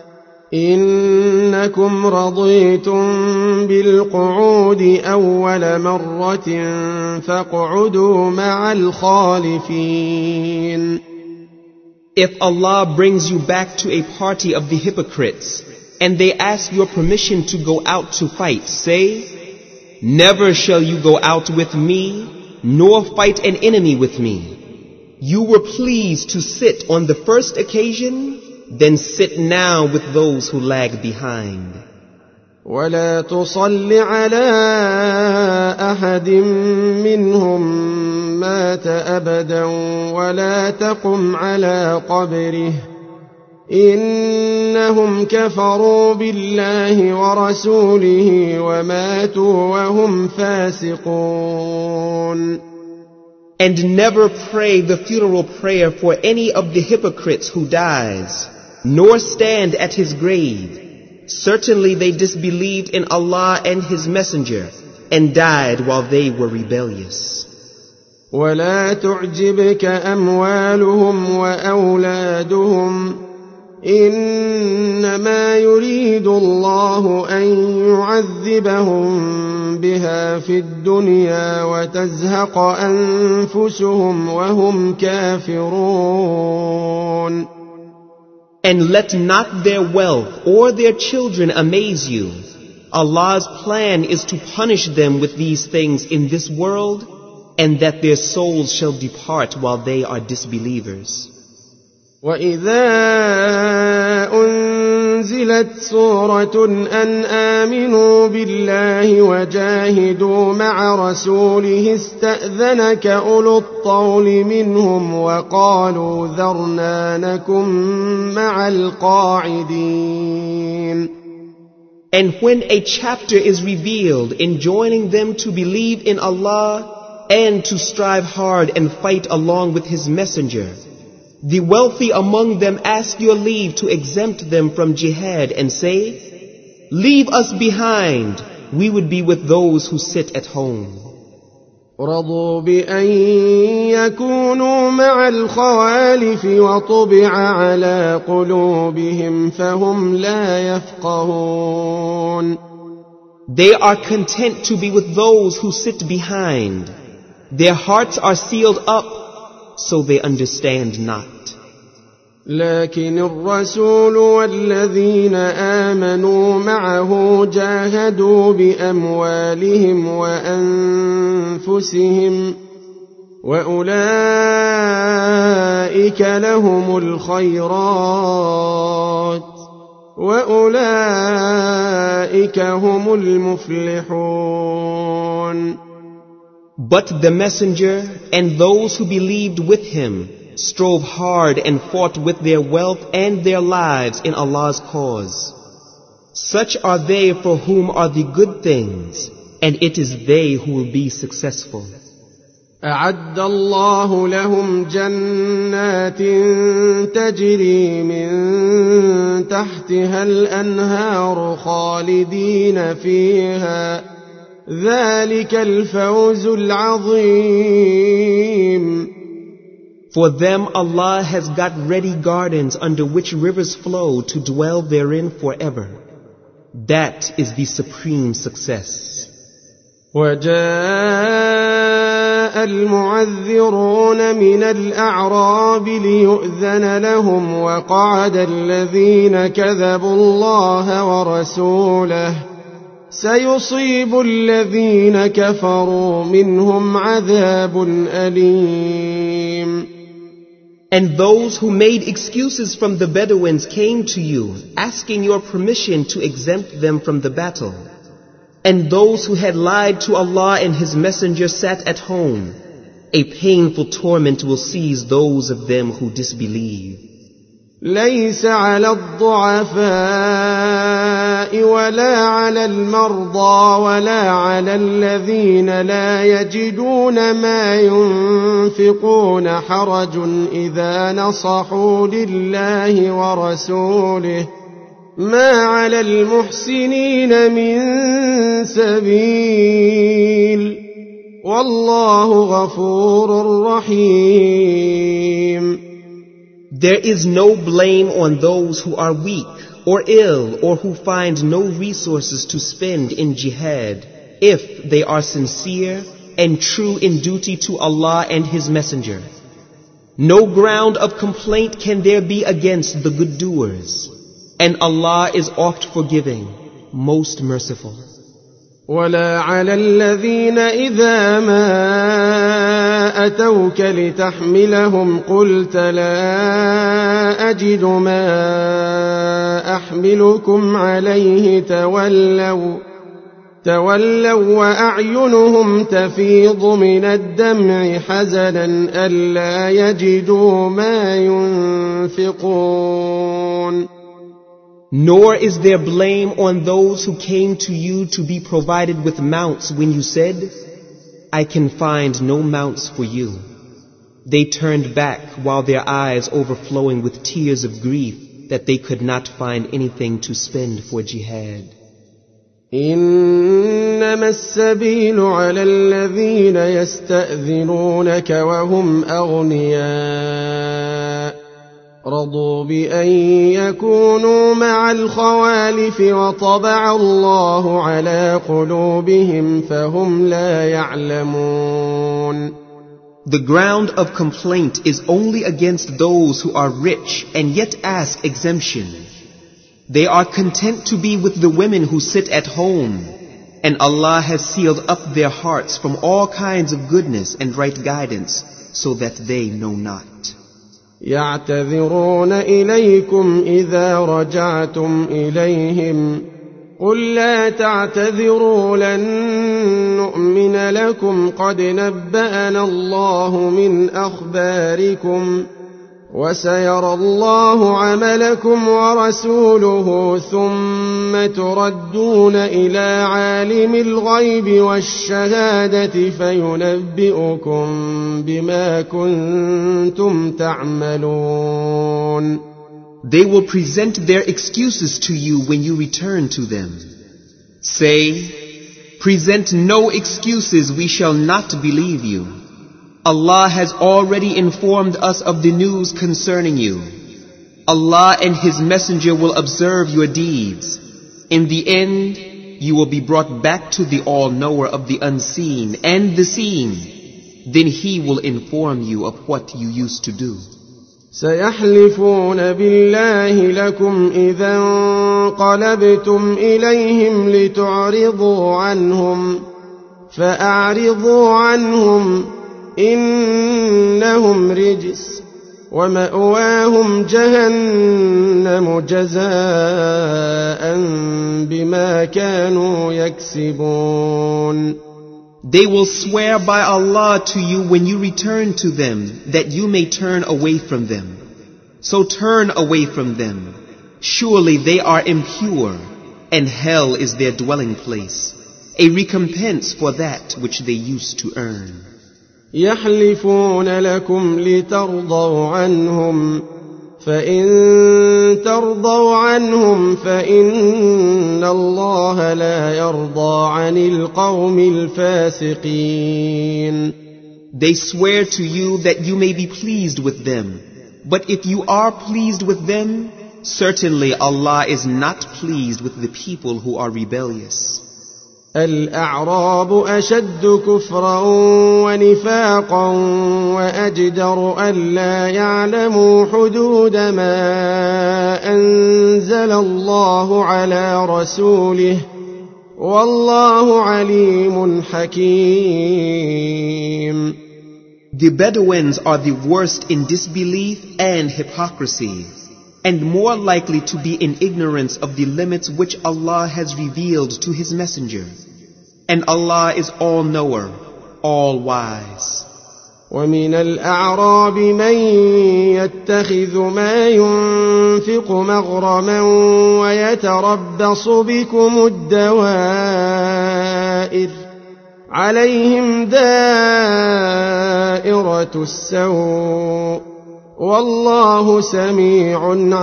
إنكم رضيتم بالقعود أول مرة فاقعدوا مع الخالفين. If Allah brings you back to a party of the hypocrites, and they ask your permission to go out to fight, say, never shall you go out with me, nor fight an enemy with me. You were pleased to sit on the first occasion, then sit now with those who lag behind. ولا تصل على أحد منهم مات أبدا ولا تقم على قبره إنهم كفروا بالله ورسوله وماتوا وهم فاسقون. And never pray the funeral prayer for any of the hypocrites who dies, nor stand at his grave. Certainly they disbelieved in Allah and His Messenger, and died while they were rebellious. ولا تعجبك أموالهم وأولادهم إنما يريد الله أن يعذبهم بها في الدنيا وتزهق أنفسهم وهم كافرون. And let not their wealth or their children amaze you. Allah's plan is to punish them with these things in this world, and that their souls shall depart while they are disbelievers. وَإِذَا أُنزِلَتْ سُورَةٌ أَنْ آمِنُوا بِاللَّهِ وَجَاهِدُوا مَعَ رَسُولِهِ اسْتَأْذَنَكَ أُولُو الطَّوْلِ مِنْهُمْ وَقَالُوا ذَرْنَا نَكُن مَّعَ الْقَاعِدِينَ. And when a chapter is revealed enjoining them to believe in Allah and to strive hard and fight along with His messenger, the wealthy among them ask your leave to exempt them from jihad and say, "Leave us behind, we would be with those who sit at home." رضوا بأن يكونوا مع الخوالف وطبع على قلوبهم فهم لا يفقهون. They are content to be with those who sit behind. Their hearts are sealed up, so they understand not. لكن الرسول والذين آمنوا معه جاهدوا بأموالهم وأنفسهم وأولئك لهم الخيرات وأولئك هم المفلحون. But the messenger and those who believed with him strove hard and fought with their wealth and their lives in Allah's cause. Such are they for whom are the good things, and it is they who will be successful. أعد الله لهم جنات تجري من تحتها الأنهار خالدين فيها ذلك الفوز العظيم. For them Allah has got ready gardens under which rivers flow to dwell therein forever. That is the supreme success. وجاء المعذرون من الأعراب ليؤذن لهم وقعد الذين كذبوا الله ورسوله سيصيب الذين كفروا منهم عذاب أليم. And those who made excuses from the Bedouins came to you, asking your permission to exempt them from the battle. And those who had lied to Allah and His Messenger sat at home. A painful torment will seize those of them who disbelieve. ليس على الضعفاء ولا على المرضى ولا على الذين لا يجدون ما ينفقون حرج إذا نصحوا لله ورسوله ما على المحسنين من سبيل والله غفور رحيم. There is no blame on those who are weak or ill or who find no resources to spend in jihad if they are sincere and true in duty to Allah and His Messenger. No ground of complaint can there be against the good doers, and Allah is oft forgiving, most merciful. ولا على الذين إذا ما أتوك لتحملهم قلت لا أجد ما أحملكم عليه تولوا وأعينهم تفيض من الدمع حزنا ألا يجدوا ما ينفقون. Nor is there blame on those who came to you to be provided with mounts when you said, "I can find no mounts for you." They turned back while their eyes overflowing with tears of grief that they could not find anything to spend for jihad. إنما السبيل على الذين يستأذنونك وهم أغنياء رضوا بأن يكونوا مع الخوالف وطبع الله على قلوبهم فهم لا يعلمون. The ground of complaint is only against those who are rich and yet ask exemption. They are content to be with the women who sit at home, and Allah has sealed up their hearts from all kinds of goodness and right guidance, so that they know not. يعتذرون إليكم إذا رجعتم إليهم قل لا تعتذروا لن نؤمن لكم قد نبأنا الله من أخباركم وسيرى الله عملكم ورسوله ثم تردون إلى عالم الغيب والشهادة فينبئكم بما كنتم تعملون. They will present their excuses to you when you return to them. Say, present no excuses, we shall not believe you. Allah has already informed us of the news concerning you. Allah and His Messenger will observe your deeds. In the end, you will be brought back to the All-Knower of the unseen and the seen. Then He will inform you of what you used to do. سيحلفون بالله لكم إذا انقلبتم إليهم لتعرضوا عنهم فأعرضوا عنهم إنهم رجس ومأواهم جهنم جزاء بما كانوا يكسبون. They will swear by Allah to you when you return to them, that you may turn away from them. So turn away from them. Surely they are impure, and hell is their dwelling place, a recompense for that which they used to earn. يحلفون لكم لترضوا عنهم فإن ترضوا عنهم فإن الله لا يرضى عن القوم الفاسقين. They swear to you that you may be pleased with them. But if you are pleased with them, certainly Allah is not pleased with the people who are rebellious. الأعراب أشد كفرا ونفاقا وأجدر ألا يعلموا حدود ما أنزل الله على رسوله والله عليم حكيم. The Bedouins are the worst in disbelief and hypocrisy, and more likely to be in ignorance of the limits which Allah has revealed to His Messenger. And Allah is all-knower, all-wise. ومن الأعراب من يتخذ ما ينفق مغرما ويتربص بكم الدوائر عليهم دائرة السوء والله سميع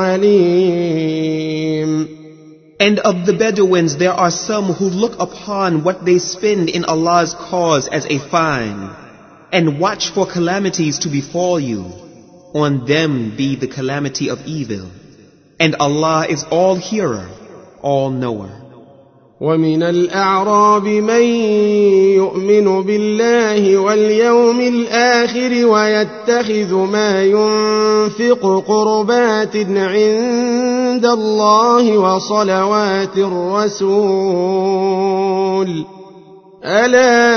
عليم. And of the Bedouins there are some who look upon what they spend in Allah's cause as a fine, and watch for calamities to befall you. On them be the calamity of evil. And Allah is all-hearer, all-knower. ومن الأعراب من يؤمن بالله واليوم الآخر ويتخذ ما ينفق قربات عند الله وصلوات الرسول ألا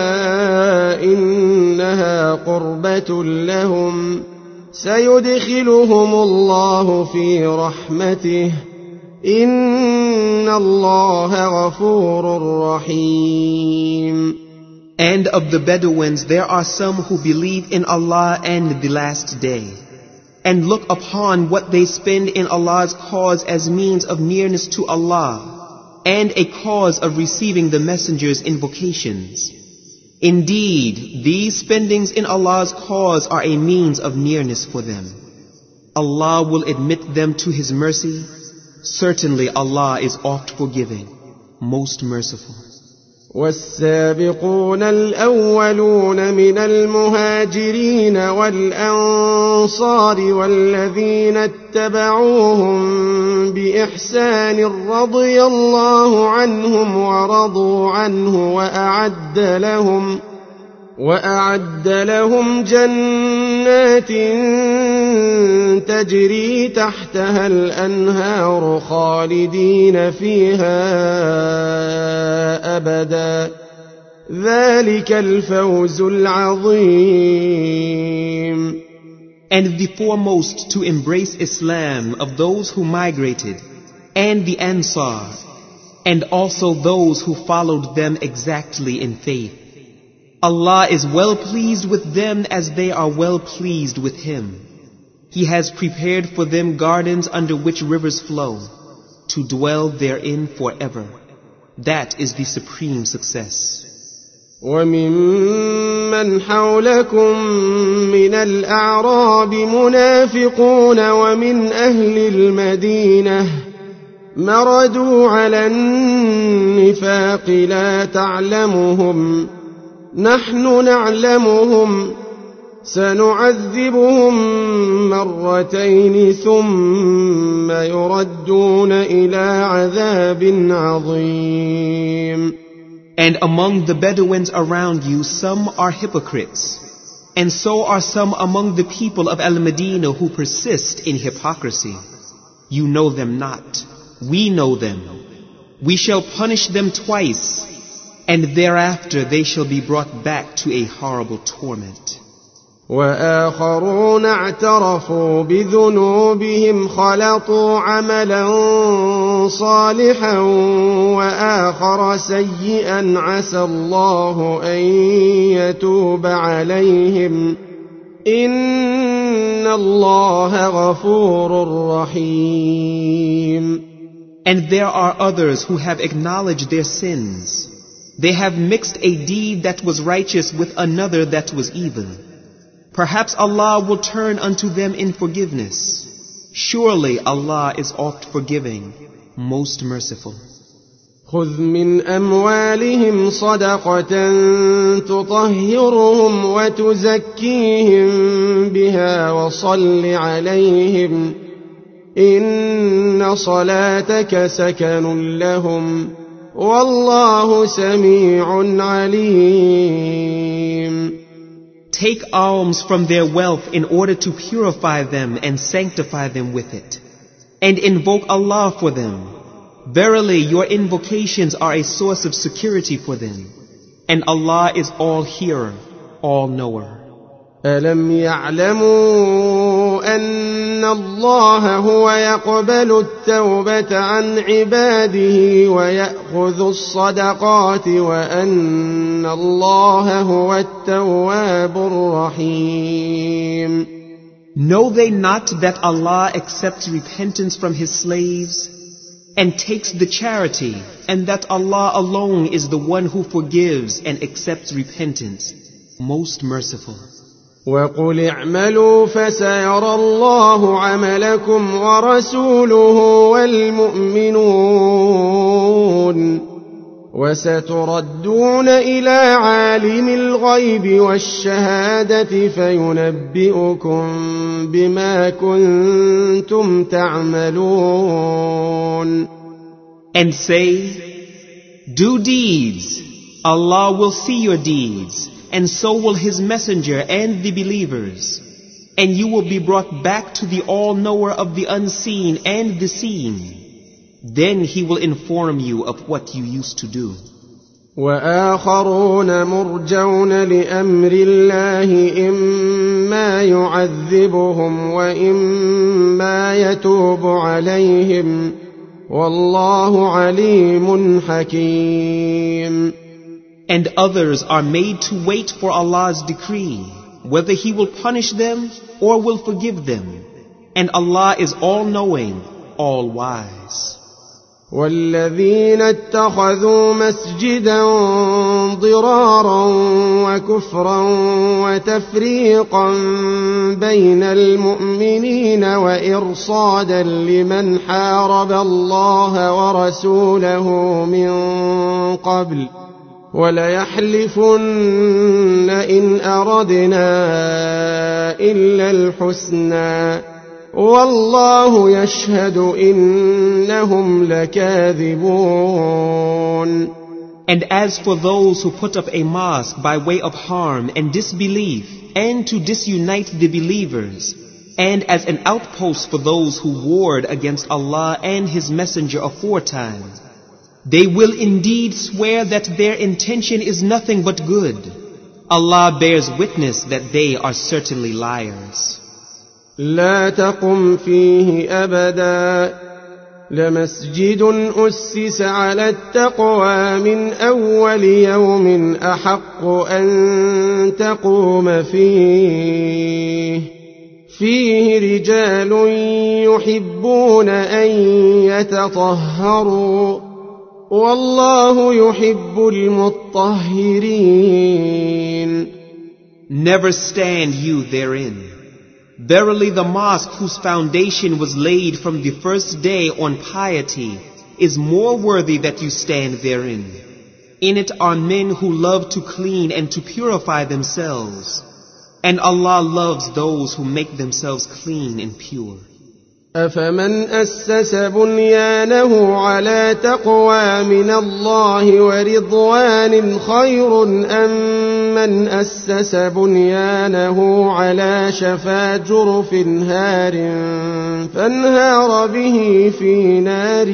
إنها قربة لهم سيدخلهم الله في رحمته إن الله غفور رحيم. And of the Bedouins there are some who believe in Allah and the last day, and look upon what they spend in Allah's cause as means of nearness to Allah, and a cause of receiving the Messenger's invocations. Indeed, these spendings in Allah's cause are a means of nearness for them. Allah will admit them to His mercy. Certainly Allah is oft forgiving, most merciful. والسابقون الأولون من المهاجرين والأنصار والذين اتبعوهم بإحسان رضي الله عنهم ورضوا عنه وأعد لهم جنات تجري تحتها الأنهار خالدين فيها أبدا ذلك الفوز العظيم. And the foremost to embrace Islam of those who migrated, and the Ansar, and also those who followed them exactly in faith. Allah is well pleased with them as they are well pleased with Him. He has prepared for them gardens under which rivers flow, to dwell therein forever. That is the supreme success. وممن حولكم من الأعراب منافقون ومن أهل المدينة مردوا على النفاق لا تعلمهم نحن نعلمهم سنعذبهم مرتين ثم يردون إلى عذاب عظيم. And among the Bedouins around you some are hypocrites, and so are some among the people of Al-Madinah who persist in hypocrisy. You know them not, we know them. We shall punish them twice, and thereafter they shall be brought back to a horrible torment. وآخرون اعترفوا بذنوبهم خلطوا عملا صالحا وآخر سيئا عسى الله أن يتوب عليهم إن الله غفور رحيم. And there are others who have acknowledged their sins. They have mixed a deed that was righteous with another that was evil. Perhaps Allah will turn unto them in forgiveness. Surely Allah is oft forgiving, most merciful. خذ من أموالهم صدقة تطهرهم وتزكيهم بها وصل عليهم إن صلاتك سكن لهم والله سميع عليم. Take alms from their wealth in order to purify them and sanctify them with it. And invoke Allah for them. Verily, your invocations are a source of security for them. And Allah is all hearer, all knower. ألم يعلموا أن الله هو يقبل التوبة عن عباده ويأخذ الصدقات وأن الله هو التواب الرحيم. Know they not that Allah accepts repentance from His slaves and takes the charity, and that Allah alone is the one who forgives and accepts repentance, most merciful. وقل اعملوا فسيرى الله عملكم ورسوله والمؤمنون وستردون إلى عالم الغيب والشهادة فينبئكم بما كنتم تعملون. And say, do deeds, Allah will see your deeds, and so will His messenger and the believers, and you will be brought back to the all-knower of the unseen and the seen. Then He will inform you of what you used to do. وآخرون مرجون لأمر الله إما يعذبهم وإما يتوب عليهم والله عليم حكيم. And others are made to wait for Allah's decree, whether He will punish them or will forgive them. And Allah is all-knowing, all-wise. والذين اتخذوا مسجدا ضرارا وكفرا وتفريقا بين المؤمنين وإرصادا لمن حارب الله ورسوله من قبل وليحلفن إن أردنا إلا الحسنى والله يشهد إنهم لكاذبون. And as for those who put up a mosque by way of harm and disbelief, and to disunite the believers, and as an outpost for those who warred against Allah and His Messenger aforetime, they will indeed swear that their intention is nothing but good. Allah bears witness that they are certainly liars. لا تقم فيه أبدا لمسجد أسس على التقوى من أول يوم أحق أن تقوم فيه رجال يحبون أن يتطهروا والله يحب المطهرين. Never stand you therein. Verily the mosque whose foundation was laid from the first day on piety is more worthy that you stand therein. In it are men who love to clean and to purify themselves. And Allah loves those who make themselves clean and pure. أفمن أسس بنيانه على تقوى من الله ورضوان خير أم من أسس بنيانه على شفا جرف هار فانهار به في نار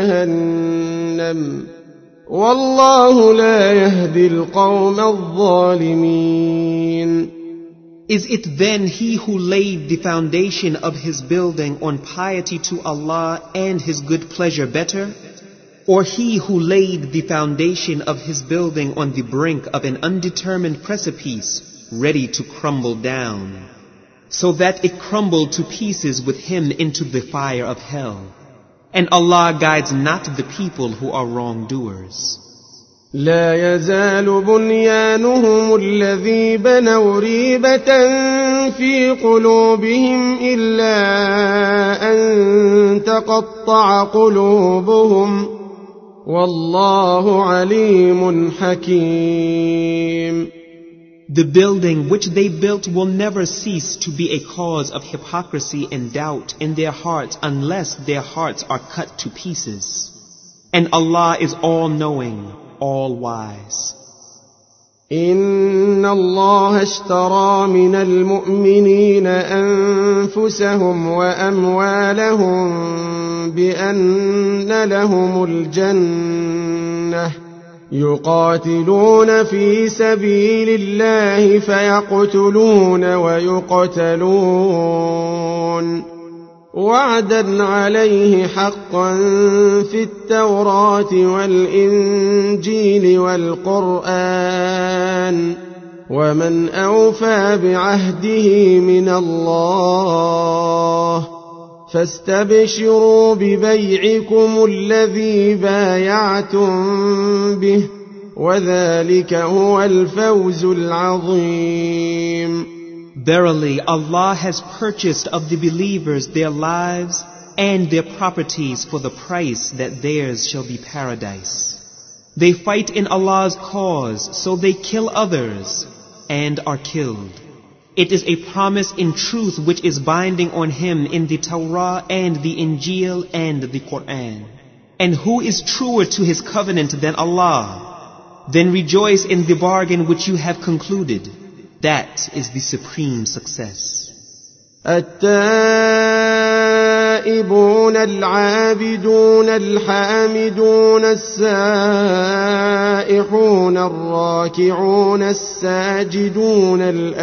جهنم والله لا يهدي القوم الظالمين. Is it then he who laid the foundation of his building on piety to Allah and His good pleasure better? Or he who laid the foundation of his building on the brink of an undetermined precipice, ready to crumble down, so that it crumbled to pieces with him into the fire of hell? And Allah guides not the people who are wrongdoers. لا يزال بنيانهم الذي بنوا ريبة في قلوبهم إلا أن تقطع قلوبهم والله عليم حكيم. The building which they built will never cease to be a cause of hypocrisy and doubt in their hearts unless their hearts are cut to pieces. And Allah is all-knowing, all-wise. إن الله اشترى من المؤمنين أنفسهم وأموالهم بأن لهم الجنة يقاتلون في سبيل الله فيقتلون ويقتلون وعدا عليه حقا في التوراة والإنجيل والقرآن ومن أوفى بعهده من الله فاستبشروا ببيعكم الذي بايعتم به وذلك هو الفوز العظيم. Verily, Allah has purchased of the believers their lives and their properties for the price that theirs shall be paradise. They fight in Allah's cause, so they kill others and are killed. It is a promise in truth which is binding on him in the Torah and the Injil and the Quran. And who is truer to his covenant than Allah? Then rejoice in the bargain which you have concluded. That is the supreme success. التائبون العابدون الحامدون السائحون الراكعون الساجدون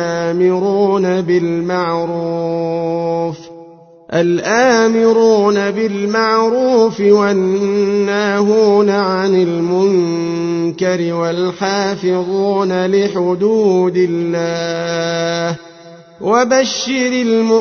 الآمرون بالمعروف والناهون عن المنكر والحافظون لحدود الله وبشر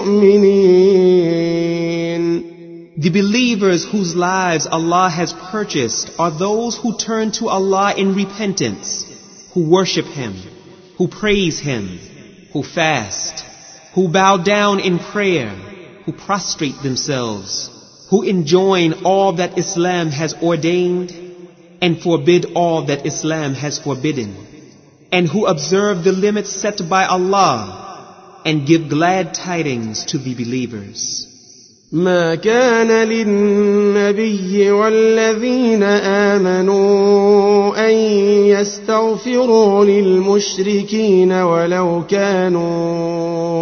المؤمنين. The believers whose lives Allah has purchased are those who turn to Allah in repentance, who worship Him, who praise Him, who fast, who bow down in prayer, who prostrate themselves, who enjoin all that Islam has ordained and forbid all that Islam has forbidden, and who observe the limits set by Allah and give glad tidings to the believers. ما كان للنبي والذين آمنوا أن يستغفروا للمشركين ولو كانوا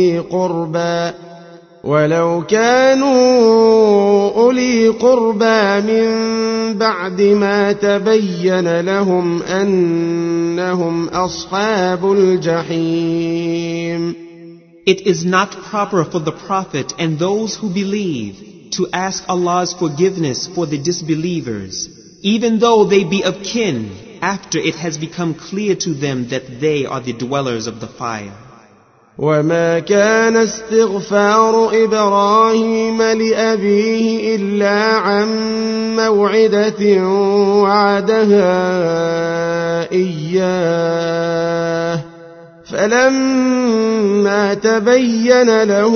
أولي قربى من بعد ما تبين لهم أنهم أصحاب الجحيم. It is not proper for the Prophet and those who believe to ask Allah's forgiveness for the disbelievers, even though they be of kin, after it has become clear to them that they are the dwellers of the fire. وما كان استغفار إبراهيم لأبيه إلا عن موعدة وعدها إياه فلما تبين له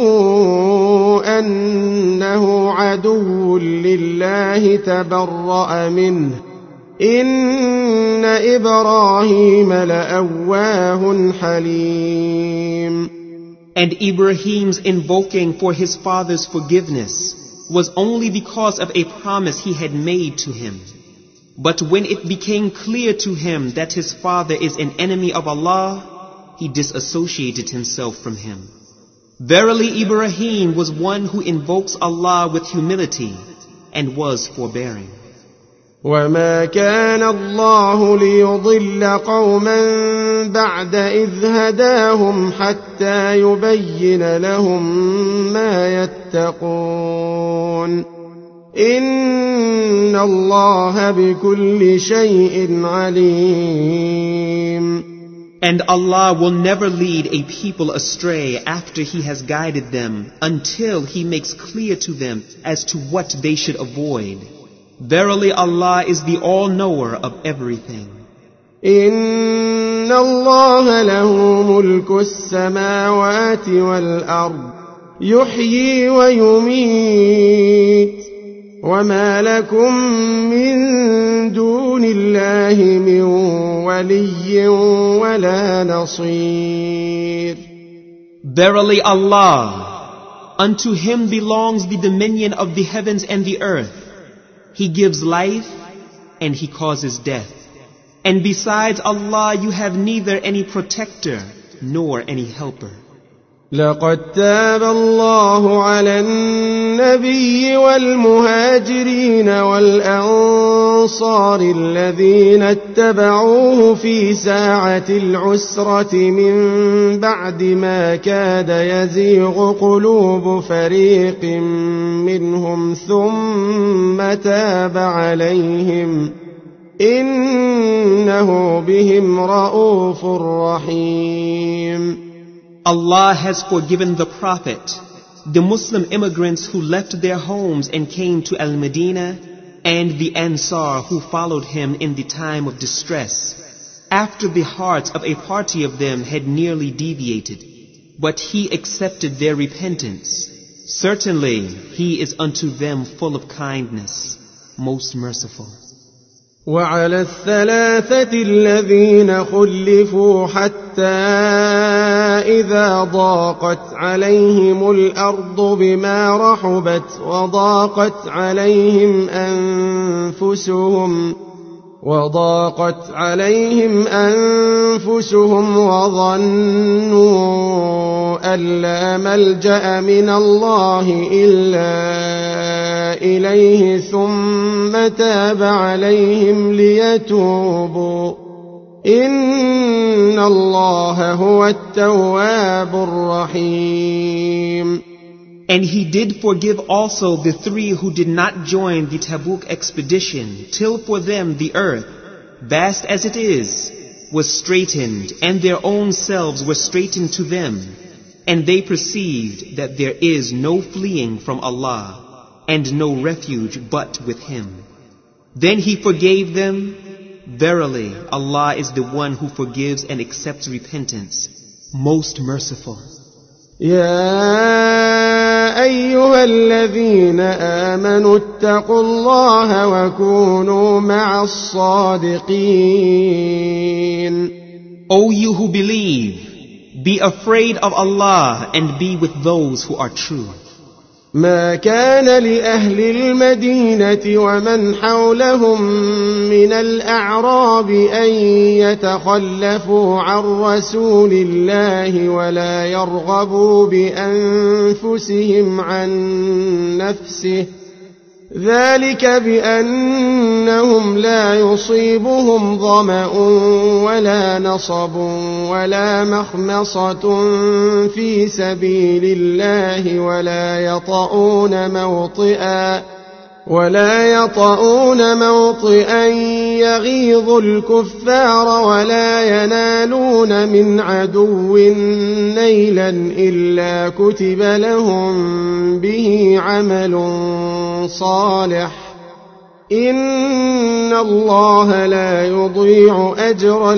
أنه عدو لله تبرأ منه إن إبراهيم لأواه حليم. And Ibrahim's invoking for his father's forgiveness was only because of a promise he had made to him. But when it became clear to him that his father is an enemy of Allah, he disassociated himself from him. Verily Ibrahim was one who invokes Allah with humility and was forbearing. وما كان الله ليضل قوما بعد إذ هداهم حتى يبين لهم ما يتقون إن الله بكل شيء عليم. And Allah will never lead a people astray after He has guided them until He makes clear to them as to what they should avoid. Verily Allah is the all-knower of everything. إن الله له ملك السماوات والأرض يحيي ويميت وما لكم من دون الله من ولي ولا نصير. Verily Allah, unto Him belongs the dominion of the heavens and the earth. He gives life and He causes death. And besides Allah you have neither any protector nor any helper. لقد تاب الله على النبي والمهاجرين والأنصار الذين اتبعوه في ساعة العسرة من بعد ما كاد يزيغ قلوب فريق منهم ثم تاب عليهم إنه بهم رؤوف رحيم. Allah has forgiven the Prophet, the Muslim immigrants who left their homes and came to Al-Madinah, and the Ansar who followed him in the time of distress, after the hearts of a party of them had nearly deviated. But He accepted their repentance. Certainly, He is unto them full of kindness, most merciful. وعلى الثلاثة الذين خلفوا حتى إذا ضاقت عليهم الأرض بما رحبت وضاقت عليهم أنفسهم وظنوا أن لا ملجأ من الله إلا إليه ثم تاب عليهم ليتوبوا إن الله هو التواب الرحيم. And He did forgive also the three who did not join the Tabuk expedition, till for them the earth, vast as it is, was straightened, and their own selves were straightened to them, and they perceived that there is no fleeing from Allah, and no refuge but with Him. Then He forgave them. Verily, Allah is the one who forgives and accepts repentance, most merciful. يا أيها الذين آمنوا اتقوا الله وكونوا مع الصادقين. O you who believe, be afraid of Allah and be with those who are true. ما كان لأهل المدينة ومن حولهم من الأعراب أن يتخلفوا عن رسول الله ولا يرغبوا بأنفسهم عن نفسه ذلك بأنهم لا يصيبهم ظمأ ولا نصب ولا مخمصة في سبيل الله ولا يطؤون موطئا يغيظ الكفار ولا ينالون من عدو نيلا إلا كتب لهم به عمل صالح إن الله لا يضيع أجر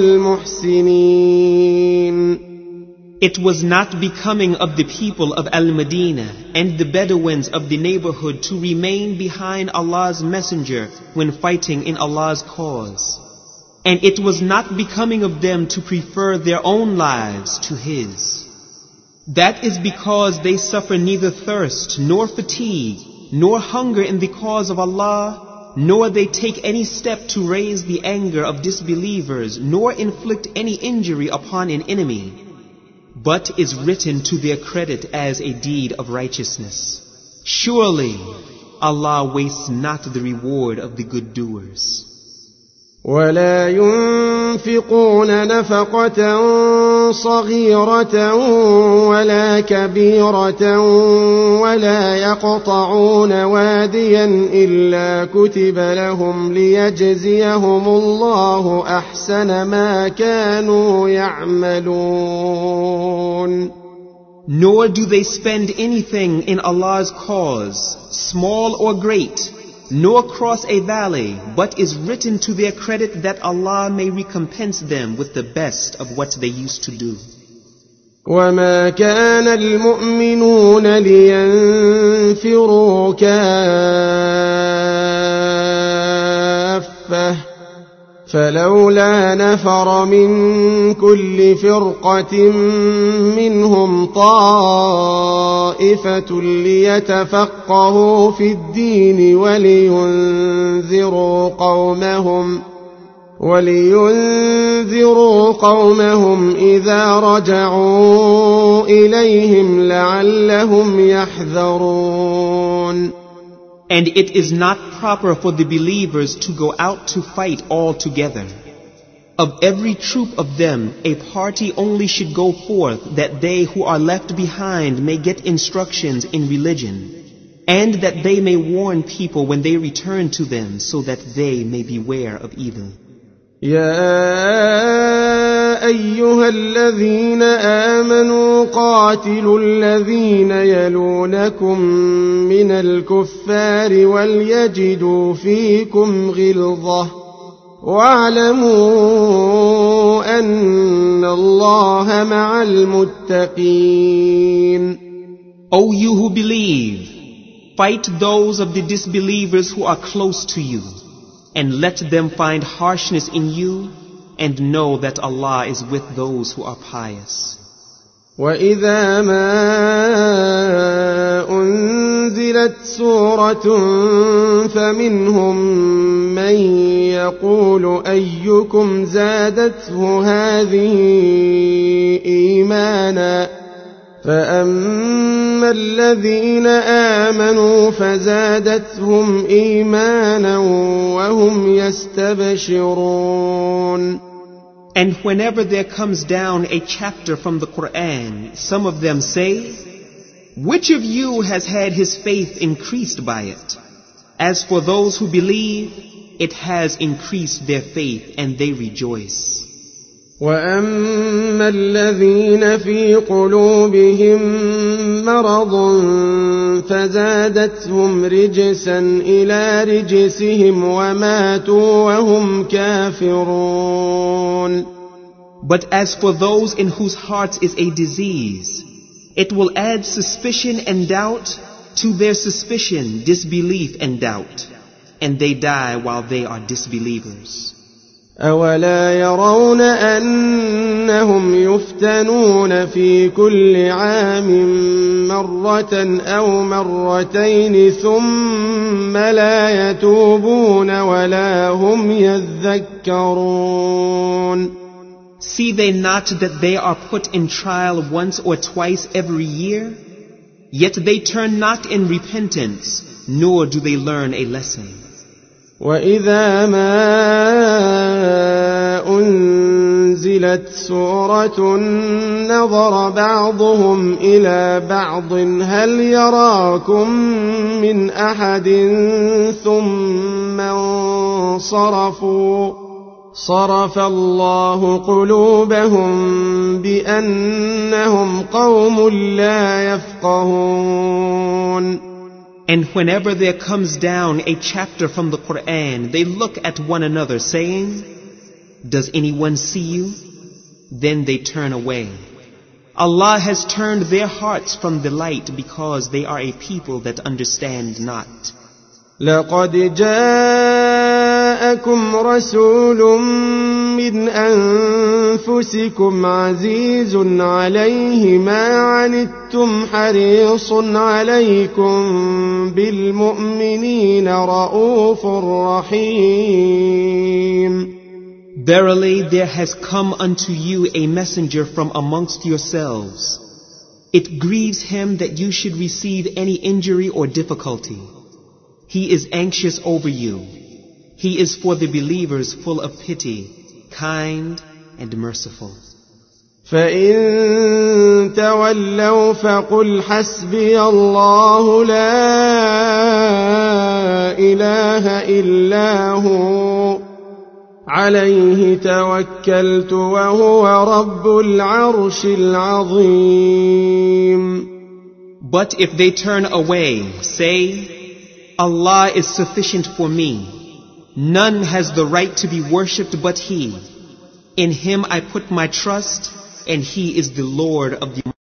المحسنين. It was not becoming of the people of Al-Madinah and the Bedouins of the neighborhood to remain behind Allah's messenger when fighting in Allah's cause. And it was not becoming of them to prefer their own lives to His. That is because they suffer neither thirst nor fatigue nor hunger in the cause of Allah, nor they take any step to raise the anger of disbelievers, nor inflict any injury upon an enemy, but is written to their credit as a deed of righteousness. Surely Allah wastes not the reward of the good doers. ولا ينفقون نفقة صغيرة ولا كبيرة ولا يقطعون واديا إلا كتب لهم ليجزيهم الله أحسن ما كانوا يعملون. Nor do they spend anything in Allah's cause, small or great, nor cross a valley, but is written to their credit that Allah may recompense them with the best of what they used to do. وما كان المؤمنون لينفروا كافة فلولا نفر من كل فرقة منهم طائفة ليتفقهوا في الدين ولينذروا قومهم إذا رجعوا إليهم لعلهم يحذرون. And it is not proper for the believers to go out to fight all together. Of every troop of them, a party only should go forth that they who are left behind may get instructions in religion, and that they may warn people when they return to them so that they may beware of evil. يا أيها الذين آمنوا قاتلوا الذين يلونكم من الكفار وليجدوا فيكم غلظة واعلموا أن الله مع المتقين. O you who believe, fight those of the disbelievers who are close to you, and let them find harshness in you, and know that Allah is with those who are pious. وَإِذَا مَا أُنزِلَتْ سُورَةٌ فَمِنْهُمْ مَنْ يَقُولُ أَيُّكُمْ زَادَتْهُ هَذِهِ إِيمَانًا فَأَمَّا الَّذِينَ آمَنُوا فَزَادَتْهُمْ إِيمَانًا وَهُمْ يَسْتَبْشِرُونَ. And whenever there comes down a chapter from the Quran, some of them say, which of you has had his faith increased by it? As for those who believe, it has increased their faith and they rejoice. وَأَمَّا الَّذِينَ فِي قُلُوبِهِم مَّرَضٌ فَزَادَتْهُمْ رِجْسًا إِلَى رِجْسِهِمْ وَمَاتُوا وَهُمْ كَافِرُونَ. But as for those in whose hearts is a disease, it will add suspicion and doubt to their suspicion, disbelief and doubt, and they die while they are disbelievers. أولا يرون أنهم يفتنون في كل عام مرة أو مرتين ثم لا يتوبون ولا هم يذكرون. See they not that they are put in trial once or twice every year? Yet they turn not in repentance, nor do they learn a lesson. وإذا ما أنزلت سورة نظر بعضهم إلى بعض هل يراكم من أحد ثم انصرفوا صرف الله قلوبهم بأنهم قوم لا يفقهون. And whenever there comes down a chapter from the Quran, they look at one another saying, "Does anyone see you?" Then they turn away. Allah has turned their hearts from the light because they are a people that understand not. لقد جاءكم رسول من أنفسكم عزيز عليه ما عنتم حريص عليكم بالمؤمنين رؤوف رحيم. Verily there has come unto you a messenger from amongst yourselves. It grieves him that you should receive any injury or difficulty. He is anxious over you. He is for the believers full of pity, kind and merciful. فإن تولوا فقل حسبي الله لا إله إلا هو عليه توكلت وهو رب العرش العظيم. But if they turn away, say, Allah is sufficient for me. None has the right to be worshipped but He. In Him I put my trust, and He is the Lord of the